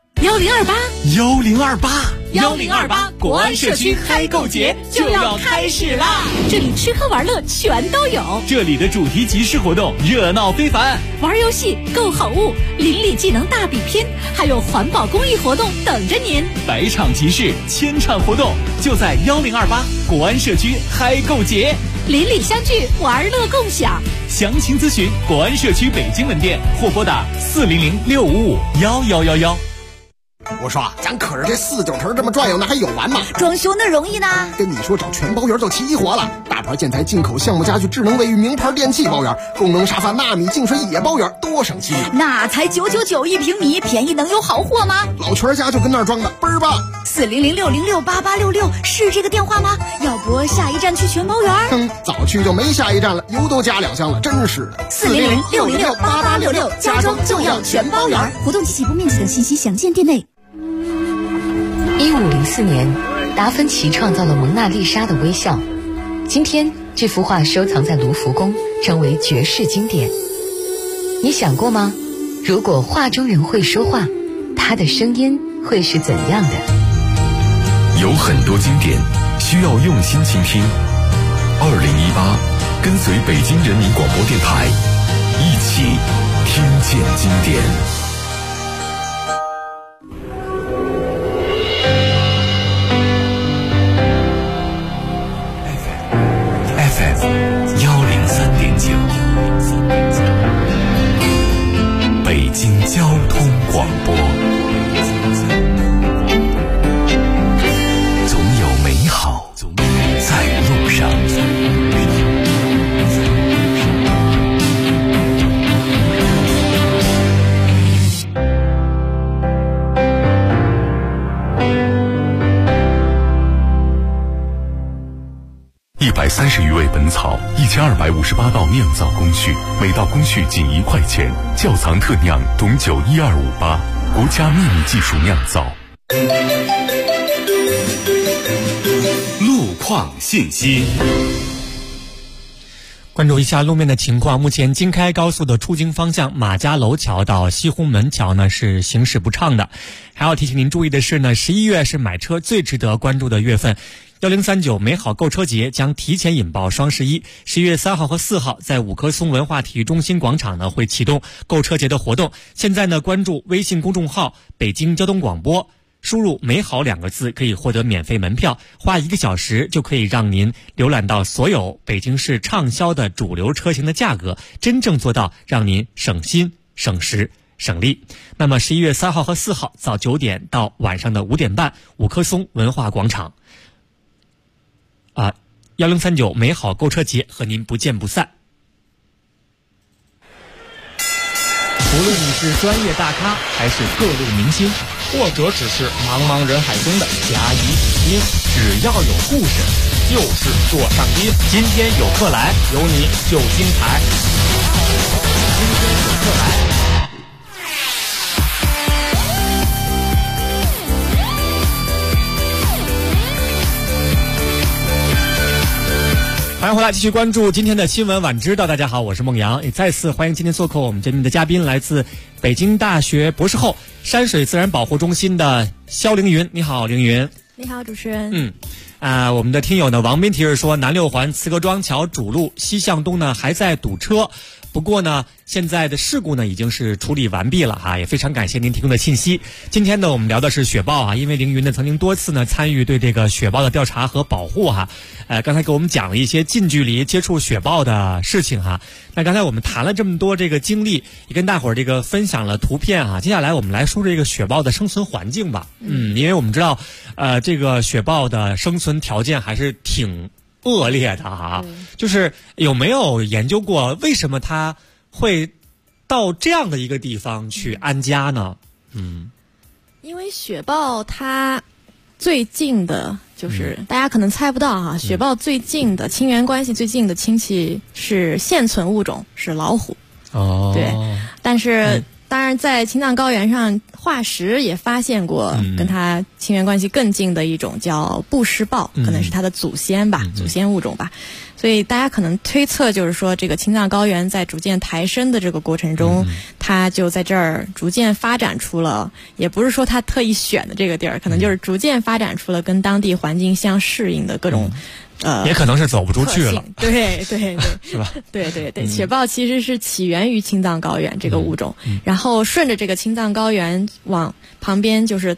1028国安社区嗨购节就要开始啦！ 这里吃喝玩乐全都有， 这里的主题集市活动热闹非凡， 玩游戏、购好物、邻里技能大比拼，还有环保公益活动等着您。 百场集市，千场活动，就在1028国安社区嗨购节， 邻里相聚，玩乐共享。 详情咨询国安社区北京门店或拨打400-655-1111。 我说咱可是这4、9城这么转悠，那还有完吗？ 装修那容易呢？ 跟你说找全包圆就齐活了，大牌建材、进口橡木家具、智能卫浴、名牌电器包圆，功能沙发、纳米净水也包圆，多省心！ 那才999一平米，便宜能有好货吗？ 老全家就跟那儿装的，倍儿棒 400-606-8866是这个电话吗？要不下一站去全包园？ 早去就没下一站了，油都加2箱了，真是的。 400-606-8866，家装就要全包园。活动及起步面积等信息详见店内。 1504年，达芬奇创造了蒙娜丽莎的微笑。今天，这幅画收藏在卢浮宫，成为绝世经典。你想过吗？如果画中人会说话，他的声音会是怎样的？ 有很多经典需要用心倾听。2018，跟随北京人民广播电台，一起听见经典。FM 103.9，北京交通广播。总有美好在路上。 130余味本草，1258道酿造工序，每道工序仅1块钱。窖藏特酿董酒12588，国家秘密技术酿造。 路况信息。 关注一下路面的情况，目前京开高速的出京方向马家楼桥到西红门桥呢是行驶不畅的。还要提醒您注意的是呢，11月是买车最值得关注的月份。1039美好购车节将提前引爆双11，11月3号和4号在五棵松文化体育中心广场呢会启动购车节的活动。现在呢关注微信公众号北京交通广播，输入美好2个字可以获得免费门票，花1个小时就可以让您浏览到所有北京市畅销的主流车型的价格，真正做到让您省心省时省力。那么11月3号和4号早9点到晚上的5点半，五棵松文化广场1039美好购车节和您不见不散。 无论你是专业大咖还是各路明星，或者只是茫茫人海中的甲乙丙丁，只要有故事就是座上宾。今天有客来，有你就精彩。今天有客来。 欢迎回来，继续关注今天的新闻晚知道。大家好，我是孟阳，也再次欢迎今天做客我们节目的嘉宾，来自北京大学博士后山水自然保护中心的肖凌云。你好，凌云。 你好，主持人。 我们的听友呢，王斌提示说，南六环慈各庄桥主路西向东呢还在堵车，不过呢，现在的事故呢已经是处理完毕了哈，也非常感谢您提供的信息。今天呢，我们聊的是雪豹啊，因为凌云呢曾经多次呢参与对这个雪豹的调查和保护哈，刚才给我们讲了一些近距离接触雪豹的事情哈。那刚才我们谈了这么多这个经历，也跟大伙儿这个分享了图片啊。接下来我们来说这个雪豹的生存环境吧。因为我们知道，这个雪豹的生存条件还是挺恶劣的哈。就是有没有研究过为什么它会到这样的一个地方去安家呢？ 因为雪豹它最近的就是大家可能猜不到哈，雪豹最近的亲缘关系最近的亲戚是现存物种是老虎。对，但是当然在青藏高原上化石也发现过跟它亲缘关系更近的一种叫布氏豹，可能是它的祖先吧，祖先物种吧。所以大家可能推测就是说，这个青藏高原在逐渐抬升的这个过程中，它就在这儿逐渐发展出了，也不是说它特意选的这个地儿，可能就是逐渐发展出了跟当地环境相适应的各种也可能是走不出去了。 对，是吧？对，雪豹其实是起源于青藏高原这个物种，然后顺着这个青藏高原往旁边就是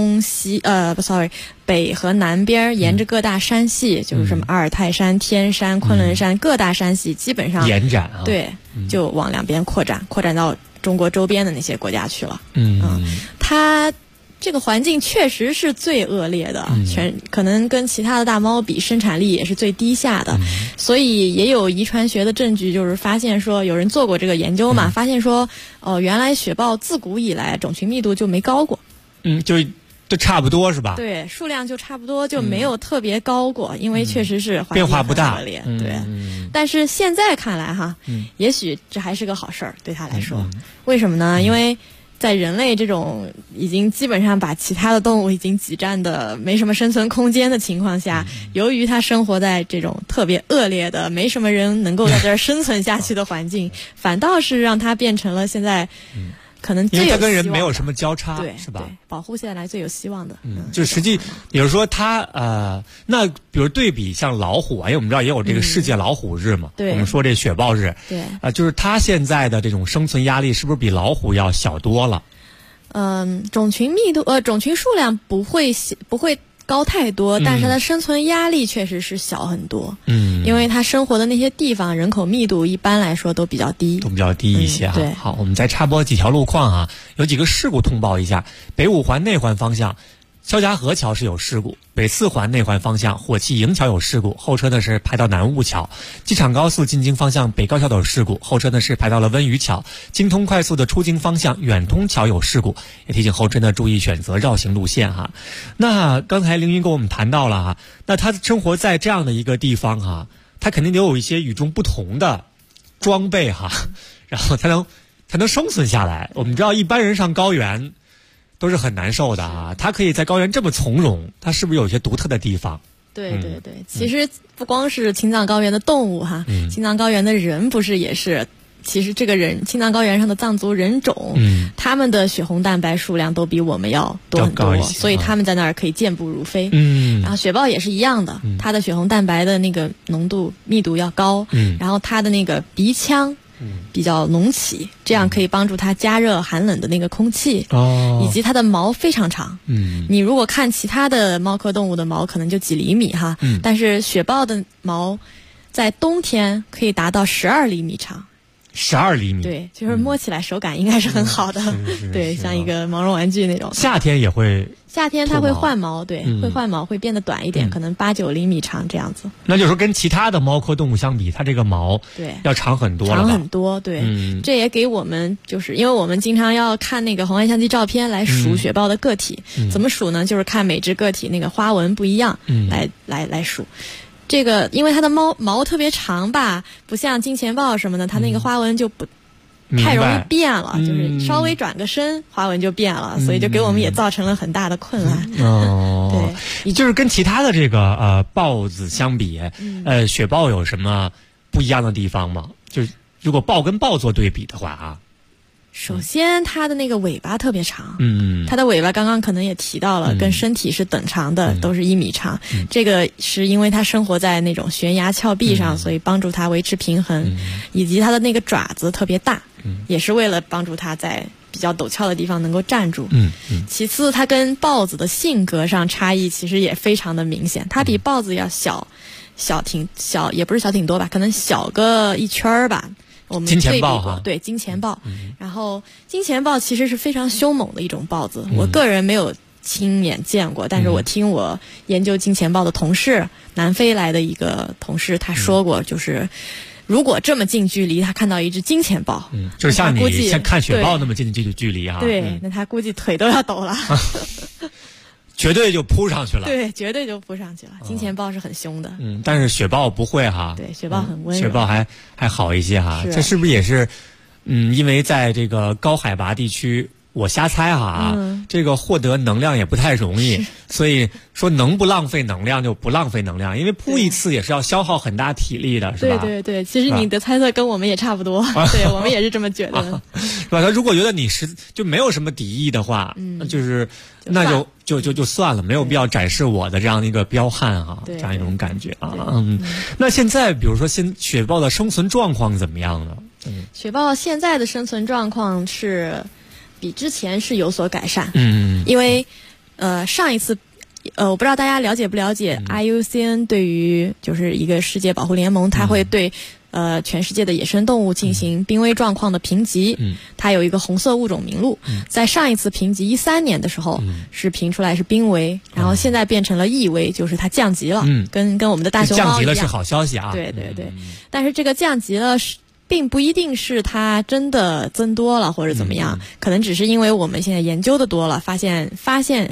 北和南边沿着各大山系，就是什么阿尔泰山、天山、昆仑山各大山系，基本上延展啊， 对，就往两边扩展到中国周边的那些国家去了。它这个环境确实是最恶劣的，可能跟其他的大猫比，生产力也是最低下的，所以也有遗传学的证据，就是发现说有人做过这个研究嘛，发现说原来雪豹自古以来种群密度就没高过。 就就差不多是吧？ 对，数量就差不多，就没有特别高过，因为确实是环境变化不大。 对，但是现在看来哈，也许这还是个好事儿，对他来说。为什么呢？因为在人类这种已经基本上把其他的动物已经挤占的没什么生存空间的情况下，由于它生活在这种特别恶劣的没什么人能够在这儿生存下去的环境，反倒是让它变成了现在可能最有希望的， 因为它跟人没有什么交叉， 对， 是吧？ 对，保护下来最有希望的。 就实际，比如说它那比如对比像老虎啊，因为我们知道也有这个世界老虎日嘛， 对， 我们说这雪豹日， 对， 就是它现在的这种生存压力是不是比老虎要小多了？ 种群密度种群数量不会高太多，但是它的生存压力确实是小很多。因为它生活的那些地方人口密度一般来说都比较低， 一些哈。 对， 好，我们再插播几条路况啊，有几个事故通报一下。北五环内环方向，肖家河桥是有事故；北四环内环方向，火器营桥有事故，后车呢是排到南雾桥；机场高速进京方向北高桥有事故，后车呢是排到了温榆桥；京通快速的出京方向远通桥有事故，也提醒后车呢注意选择绕行路线哈。那刚才凌云跟我们谈到了哈，那他生活在这样的一个地方哈，他肯定得有一些与众不同的装备哈，然后才能生存下来。我们知道一般人上高原都是很难受的啊，他可以在高原这么从容，他是不是有一些独特的地方？ 对对对，其实不光是青藏高原的动物哈，青藏高原的人不是也是，其实这个人青藏高原上的藏族人种，他们的血红蛋白数量都比我们要多很多，所以他们在那儿可以健步如飞。然后雪豹也是一样的，它的血红蛋白的那个浓度密度要高，然后它的那个鼻腔比较隆起，这样可以帮助它加热寒冷的那个空气，以及它的毛非常长。你如果看其他的猫科动物的毛可能就几厘米哈，但是雪豹的毛在冬天可以达到12厘米长。 12厘米， 对，就是摸起来手感应该是很好的，对，像一个毛绒玩具那种。 夏天也会， 夏天它会换毛，对，会换毛，会变得短一点，可能8、9厘米长这样子。 那就是说跟其他的猫科动物相比，它这个毛对要长很多了吧， 长很多，对，这也给我们就是因为我们经常要看那个红外相机照片来数雪豹的个体，怎么数呢？就是看每只个体那个花纹不一样，来数。这个因为它的毛特别长吧，不像金钱豹什么的，它那个花纹就不太容易变了，就是稍微转个身，花纹就变了，所以就给我们也造成了很大的困难。 对，就是跟其他的这个豹子相比，雪豹有什么不一样的地方吗？就是如果豹跟豹做对比的话啊。 首先它的那个尾巴特别长，它的尾巴刚刚可能也提到了，跟身体是等长的，都是1米长，这个是因为它生活在那种悬崖峭壁上，所以帮助它维持平衡，以及它的那个爪子特别大，也是为了帮助它在比较陡峭的地方能够站住。其次它跟豹子的性格上差异其实也非常的明显，它比豹子要小也不是小挺多吧，可能小个1圈吧。我们金钱豹哈， 对，金钱豹。然后金钱豹其实是非常凶猛的一种豹子，我个人没有亲眼见过，但是我听我研究金钱豹的同事，南非来的一个同事他说过，就是如果这么近距离他看到一只金钱豹， 就是像你像看雪豹那么近的距离啊， 对，那他估计腿都要抖了。 绝对就扑上去了， 对，绝对就扑上去了。金钱豹是很凶的， 但是雪豹不会哈， 对，雪豹很温柔， 雪豹还好一些哈。这是不是也是，因为在这个高海拔地区，我瞎猜哈，这个获得能量也不太容易，所以说能不浪费能量就不浪费能量，因为扑一次也是要消耗很大体力的，是吧？ 对对对，其实你的猜测跟我们也差不多，对我们也是这么觉得， 是吧？他如果觉得你就没有什么敌意的话，就是那就算了，没有必要展示我的这样的一个彪悍哈，这样一种感觉啊。那现在比如说雪豹的生存状况怎么样呢？ 雪豹现在的生存状况是比之前是有所改善，因为上一次我不知道大家了解不了解 IUCN 对于就是一个世界保护联盟，它会对全世界的野生动物进行濒危状况的评级，它有一个红色物种名录，在上一次评级13年的时候是评出来是濒危，然后现在变成了易危，就是它降级了，跟我们的大熊猫一样， 降级了是好消息啊， 对对对，但是这个降级了并不一定是它真的增多了或者怎么样，可能只是因为我们现在研究的多了，发现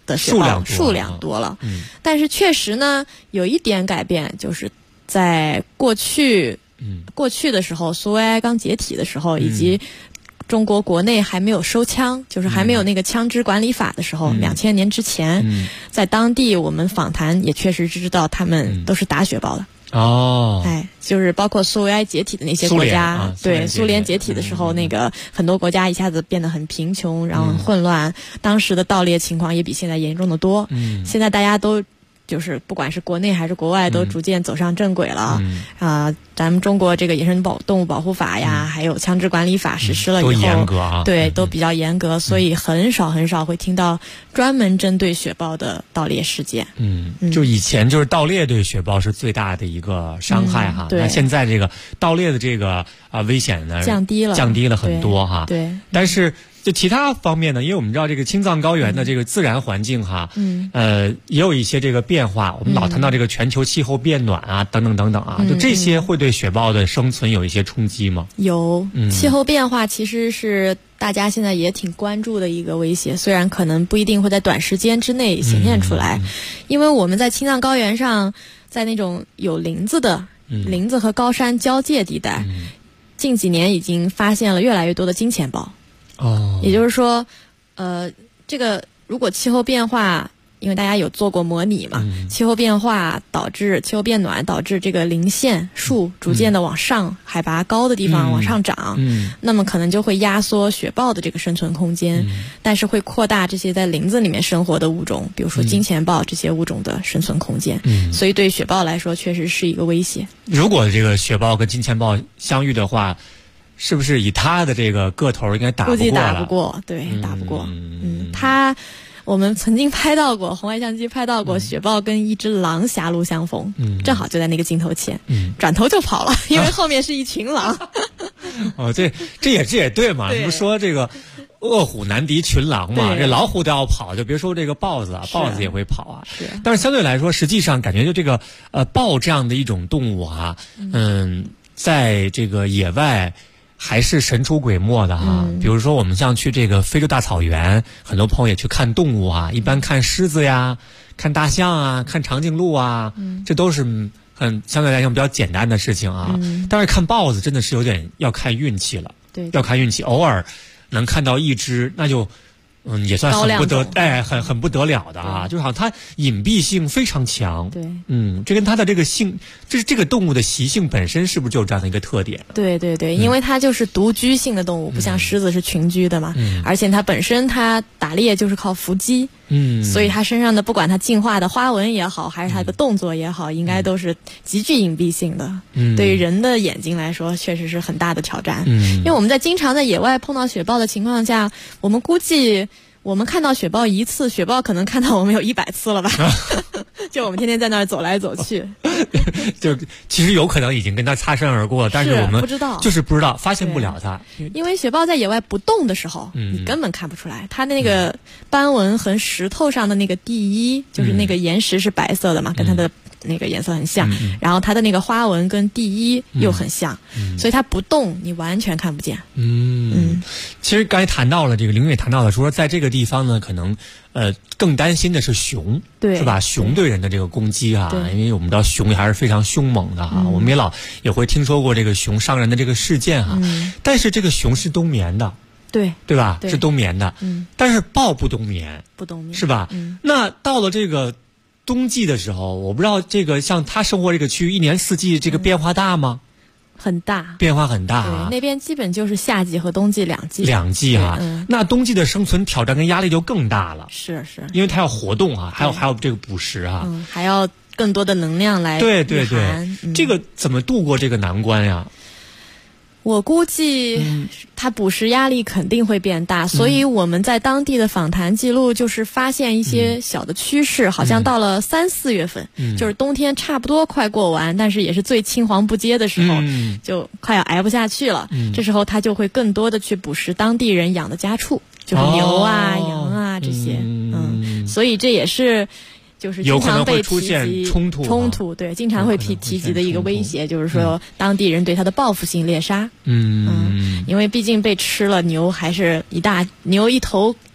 的雪豹数量多了。但是确实呢，有一点改变，就是在过去的时候，苏维埃刚解体的时候，以及中国国内还没有收枪，就是还没有那个枪支管理法的时候，2000年之前，在当地我们访谈也确实知道他们都是打雪豹的。就是包括苏维埃解体的那些国家，对，苏联解体的时候，那个很多国家一下子变得很贫穷，然后混乱，当时的盗猎情况也比现在严重的多。现在大家都就是不管是国内还是国外，都逐渐走上正轨了。咱们中国这个野生动物保护法呀，还有枪支管理法实施了以后， 都严格啊， 对，都比较严格，所以很少会听到专门针对雪豹的盗猎事件。 就以前就是盗猎对雪豹是最大的一个伤害哈，那现在这个盗猎的这个危险呢降低了很多哈。对，但是就其他方面呢，因为我们知道这个青藏高原的这个自然环境哈，也有一些这个变化。我们老谈到这个全球气候变暖啊，等等啊，就这些会对雪豹的生存有一些冲击吗？ 有，气候变化其实是大家现在也挺关注的一个威胁，虽然可能不一定会在短时间之内显现出来，因为我们在青藏高原上，在那种有林子的林子和高山交界地带，近几年已经发现了越来越多的金钱豹。也就是说，这个如果气候变化，因为大家有做过模拟嘛，气候变暖导致这个林线树逐渐的往上，海拔高的地方往上涨，那么可能就会压缩雪豹的这个生存空间，但是会扩大这些在林子里面生活的物种，比如说金钱豹这些物种的生存空间，所以对雪豹来说确实是一个威胁。 如果这个雪豹跟金钱豹相遇的话，是不是以它的这个个头应该打不过了？估计打不过， 对，打不过。我们曾经拍到过，红外相机拍到过雪豹跟一只狼狭路相逢，正好就在那个镜头前，转头就跑了，因为后面是一群狼。 这也对嘛？你不说这个饿虎难敌群狼嘛？这老虎都要跑，就别说这个豹子啊，豹子也会跑啊。但是相对来说，实际上感觉就这个豹这样的一种动物啊，在这个野外还是神出鬼没的哈。比如说我们像去这个非洲大草原，很多朋友也去看动物啊，一般看狮子呀，看大象啊，看长颈鹿啊，这都是相对来讲比较简单的事情啊。但是看豹子真的是有点要看运气了，对，要看运气，偶尔能看到一只，那就也算很不得了的啊，就好像它隐蔽性非常强。对，这跟它的这个这个动物的习性本身是不是就有这样的一个特点？ 对，因为它就是独居性的动物，不像狮子是群居的嘛。而且它本身它打猎就是靠伏击，所以它身上的不管它进化的花纹也好，还是它的动作也好，应该都是极具隐蔽性的。对于人的眼睛来说，确实是很大的挑战。因为我们经常在野外碰到雪豹的情况下，我们估计我们看到雪豹一次，雪豹可能看到我们有100次了吧？就我们天天在那儿走来走去， 就其实有可能已经跟它擦身而过了，但是我们不知道， 就是不知道，发现不了它。 因为雪豹在野外不动的时候，你根本看不出来，它的那个斑纹和石头上的那个地衣，就是那个岩石是白色的嘛，跟它的那个颜色很像，然后它的那个花纹跟地衣又很像，所以它不动，你完全看不见。 其实刚才谈到了这个，凌月谈到了说，在这个地方呢，可能更担心的是熊，对，是吧？熊对人的这个攻击啊，因为我们知道熊还是非常凶猛的哈，我们也会听说过这个熊伤人的这个事件哈。但是这个熊是冬眠的，对吧？是冬眠的，但是豹不冬眠，是吧？那到了这个冬季的时候，我不知道这个像它生活这个区域，一年四季这个变化大吗？ 很大， 变化很大啊！ 那边基本就是夏季和冬季两季啊。那冬季的生存挑战跟压力就更大了。 是，因为它要活动啊，还有这个捕食啊， 还要更多的能量来对，这个怎么度过这个难关呀？ 我估计它捕食压力肯定会变大，所以我们在当地的访谈记录就是发现一些小的趋势，好像到了3、4月份，就是冬天差不多快过完，但是也是最青黄不接的时候，就快要挨不下去了。这时候它就会更多的去捕食当地人养的家畜，就是牛啊、羊啊这些。所以这也是就是经常被提及冲突，对，经常会提及的一个威胁，就是说当地人对它的报复性猎杀。因为毕竟被吃了牛还是牛一头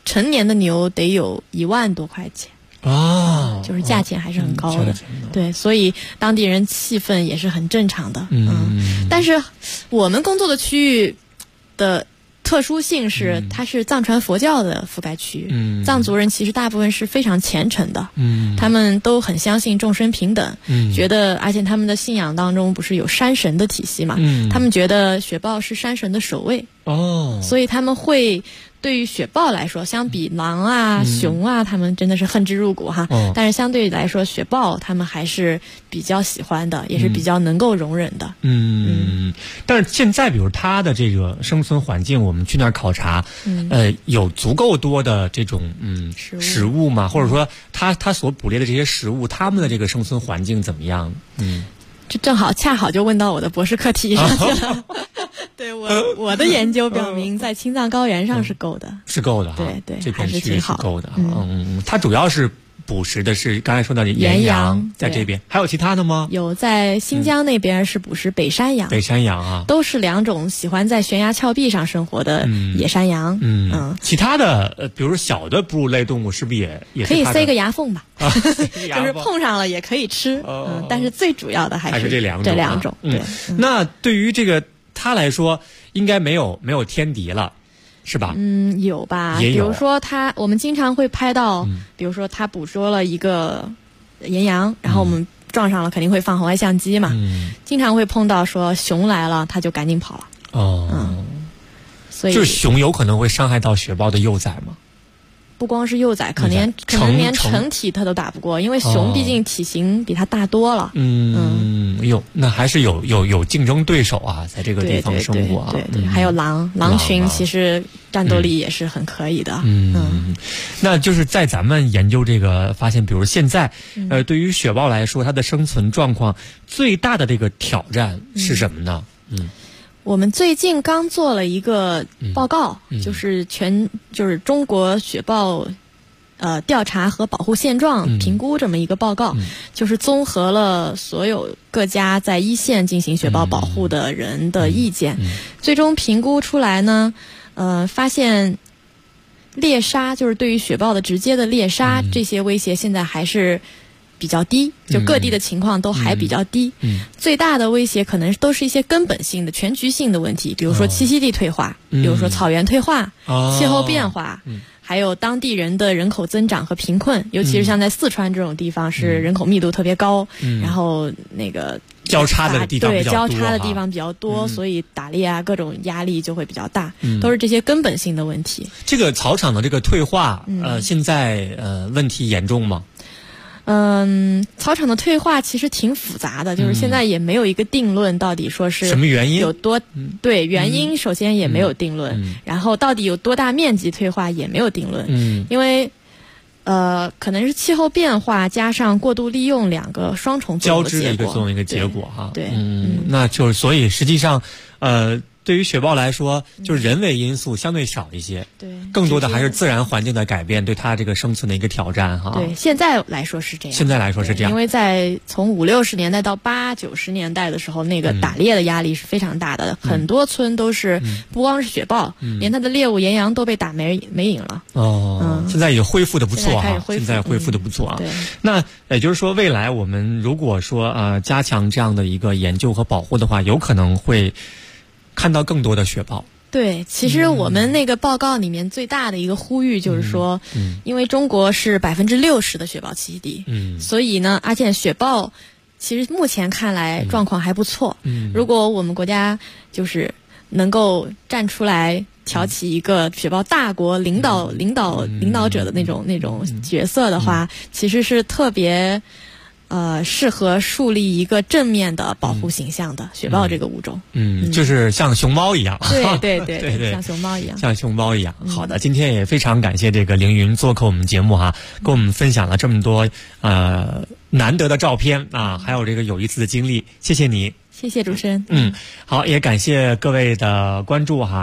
成年的牛得有1万多块钱。就是价钱还是很高的，对，所以当地人气愤也是很正常的。但是我们工作的区域的特殊性是，它是藏传佛教的覆盖区域。藏族人其实大部分是非常虔诚的，他们都很相信众生平等，觉得，而且他们的信仰当中不是有山神的体系嘛，他们觉得雪豹是山神的守卫，所以他们会。对于雪豹来说，相比狼啊、熊啊，他们真的是恨之入骨哈。但是相对来说，雪豹他们还是比较喜欢的，也是比较能够容忍的。 但是现在，比如它的这个生存环境，我们去那儿考察，有足够多的这种食物吗？或者说它所捕猎的这些食物，它们的这个生存环境怎么样？ 这恰好就问到我的博士课题上去了。对，我的研究表明，在青藏高原上是够的， 是够的哈。 对， 这片区域是够的。 它主要是捕食的是刚才说到的岩羊，在这边还有其他的吗？ 有，在新疆那边是捕食北山羊。 北山羊啊， 都是2种喜欢在悬崖峭壁上生活的野山羊。 其他的比如说小的哺乳类动物，是不是也可以塞个牙缝吧？就是碰上了也可以吃。但是最主要的还是这两种。对， 那对于这个它来说，应该没有天敌了。是吧？ 有吧。 也有。 比如说我们经常会拍到，比如说他捕捉了一个岩羊，然后我们撞上了，肯定会放红外相机嘛。经常会碰到说熊来了，他就赶紧跑了。所以就是熊有可能会伤害到雪豹的幼崽吗？ 不光是幼崽，可能连成体它都打不过，因为熊毕竟体型比它大多了。 那还是有竞争对手啊，在这个地方生活啊。 对，还有狼群，其实战斗力也是很可以的。 那就是在咱们研究这个发现，比如现在，对于雪豹来说，它的生存状况最大的这个挑战是什么呢？ 我们最近刚做了一个报告，就是中国雪豹调查和保护现状评估这么一个报告，就是综合了所有各家在一线进行雪豹保护的人的意见，最终评估出来呢，发现猎杀就是对于雪豹的直接的猎杀，这些威胁现在还是比较低，就各地的情况都还比较低。最大的威胁可能都是一些根本性的全局性的问题，比如说栖息地退化，比如说草原退化，气候变化，还有当地人的人口增长和贫困，尤其是像在四川这种地方，是人口密度特别高，然后那个交叉的地方比较多，所以打猎啊各种压力就会比较大，都是这些根本性的问题。 这个草场的这个退化，现在问题严重吗？ 草场的退化其实挺复杂的，就是现在也没有一个定论，到底说是什么原因有多对原因，首先也没有定论，然后到底有多大面积退化也没有定论，因为可能是气候变化加上过度利用两个双重交织的一个结果哈。 对， 那就是所以实际上对于雪豹来说，就是人为因素相对少一些， 对， 更多的还是自然环境的改变对它这个生存的一个挑战哈。 对，现在来说是这样。 现在来说是这样， 因为从50、60年代到80、90年代的时候，那个打猎的压力是非常大的，很多村都是不光是雪豹，连它的猎物岩羊都被打没影了。 现在也恢复的不错哈，现在恢复的不错啊。那也就是说，未来我们如果说加强这样的一个研究和保护的话，有可能会看到更多的雪豹。 对，其实我们那个报告里面最大的一个呼吁就是说，因为中国是60%的雪豹栖息地，所以呢，而且雪豹其实目前看来状况还不错。如果我们国家就是能够站出来挑起一个雪豹大国领导者的那种角色的话，其实是特别适合树立一个正面的保护形象的雪豹这个物种。 就是像熊猫一样。 对，像熊猫一样。 好的，今天也非常感谢这个凌云做客我们节目哈，跟我们分享了这么多难得的照片啊，还有这个有意思的经历，谢谢你。 谢谢主持人。 好，也感谢各位的关注哈。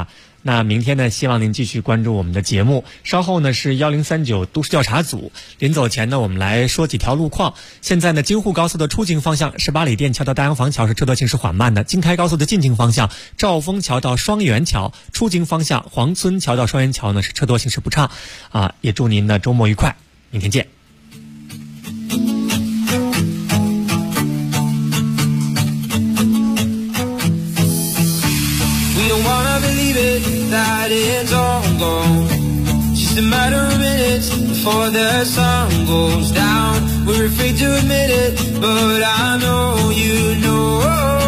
那明天呢，希望您继续关注我们的节目。稍后呢是1039都市调查组。临走前呢，我们来说几条路况。现在呢，京沪高速的出京方向18里店桥到大洋坊桥是车多行驶缓慢的。京开高速的进京方向兆丰桥到双元桥，出京方向黄村桥到双元桥呢是车多行驶不畅。也祝您呢周末愉快，明天见。 That it's all gone. Just a matter of minutes before the sun goes down. We're afraid to admit it, but I know you know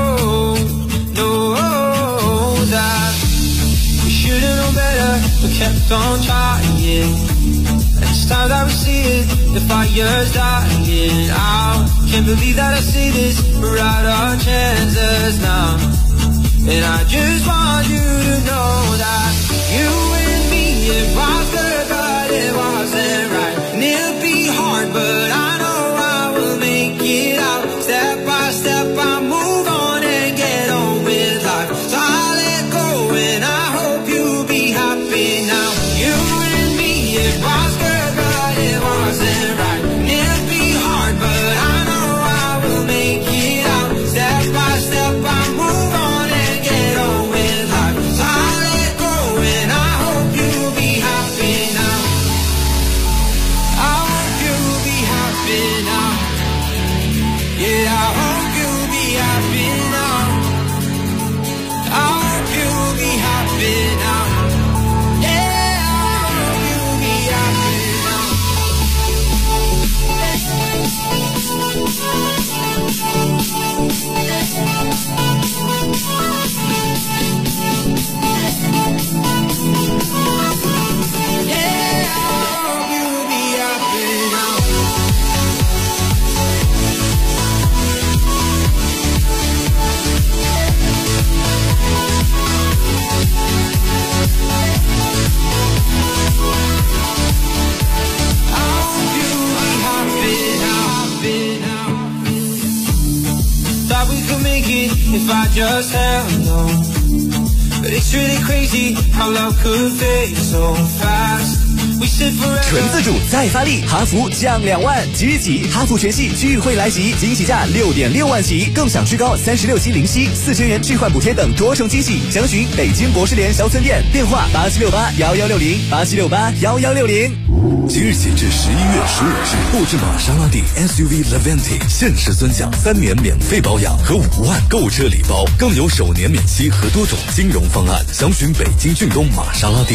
that we should've known better, but kept on trying. And it's time that we see it, the fire's dying out. Can't believe that I see this, we're out our chances now. And I just want you to know that you and me, it was good, but it wasn't right. And it'll be hard, but I know I will make it out. Step by step, I move on and get on with life. So I let go and I hope you'll be happy now. You and me, it was good, but it wasn't right. And it'll be hard, but I know I will make it out. Step by step, I move on. If I just held on, but it's really crazy how love could fade so fast. 纯自主再发力，哈弗降2万，即日起哈弗全系聚会来袭，惊喜价6.6万起，更享最高36期零息，4000元置换补贴等多重惊喜。详询北京博士联销村店，电话87681160，87681160。 即日起至11月15日，购置玛莎拉蒂 SUV Levante 限时尊享3年免费保养和5万购车礼包，更有首年免息和多种金融方案。详询北京骏东玛莎拉蒂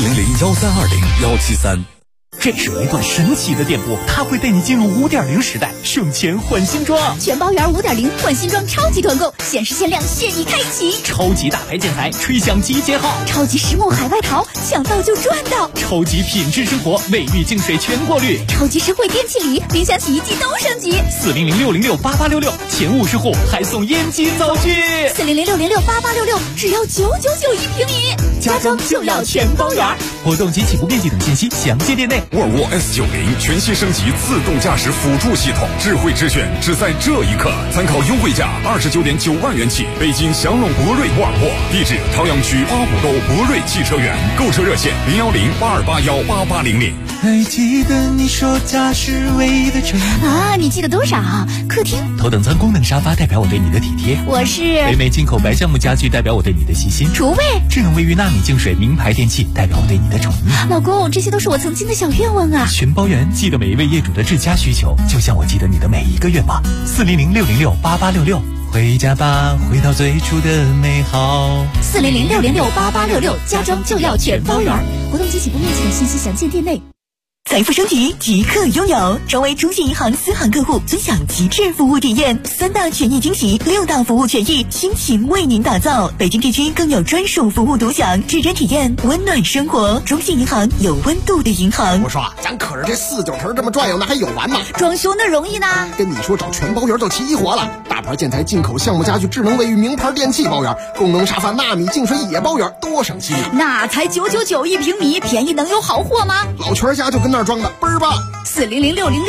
400132017。 这是一段神奇的电波，它会带你进入5.0时代，省钱换新装。 全包圆5.0换新装超级团购，限时限量，现已开启。 超级大牌建材，吹响集结号。 超级实木海外淘，抢到就赚到。 超级品质生活，卫浴净水全过滤。 超级实惠电器礼，冰箱洗衣机都升级。 400-606-8866，前50户还送烟机灶具。 400-606-8866，只要999一平米，家装就要全包圆。 活动及起步面积等信息详见店内。 沃尔沃 S90全新升级自动驾驶辅助系统，智慧之选只在这一刻。参考优惠价29.9万元起，北京祥龙博瑞沃尔沃，地址朝阳区八股沟博瑞汽车园，购车热线010-8281-8800。 还记得你说家是唯一的城啊？你记得多少？客厅头等舱功能沙发代表我对你的体贴， 我是北美进口白橡木家具代表我对你的细心， 厨卫智能卫浴纳米净水名牌电器代表我对你的宠溺。 老公，这些都是我曾经的小愿望啊！ 全包圆，记得每一位业主的至家需求，就像我记得你的每一个愿望。400-606-8866，回家吧，回到最初的美好。 400-606-8866，家装就要全包圆。活动及起步面积等信息详见店内。财富升级即刻拥有，成为中信银行私行客户，尊享极致服务体验，3大权益惊喜，6大服务权益，倾情为您打造。北京地区更有专属服务独享，至臻体验温暖生活。中信银行，有温度的银行。 我说咱可是这4-9成这么转悠，那还有完吗？ 装修那容易呢？ 跟你说找全包圆就齐活了，大牌建材、进口项目家具、智能卫浴、名牌电器包圆，功能沙发、纳米净水也包圆，多省心。 那才999一平米，便宜能有好货吗？ 老全家就跟那儿装的倍儿棒。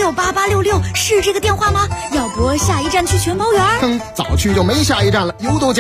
400-606-8866是这个电话吗？要不下一站去全包圆？ 早去就没下一站了，油都加。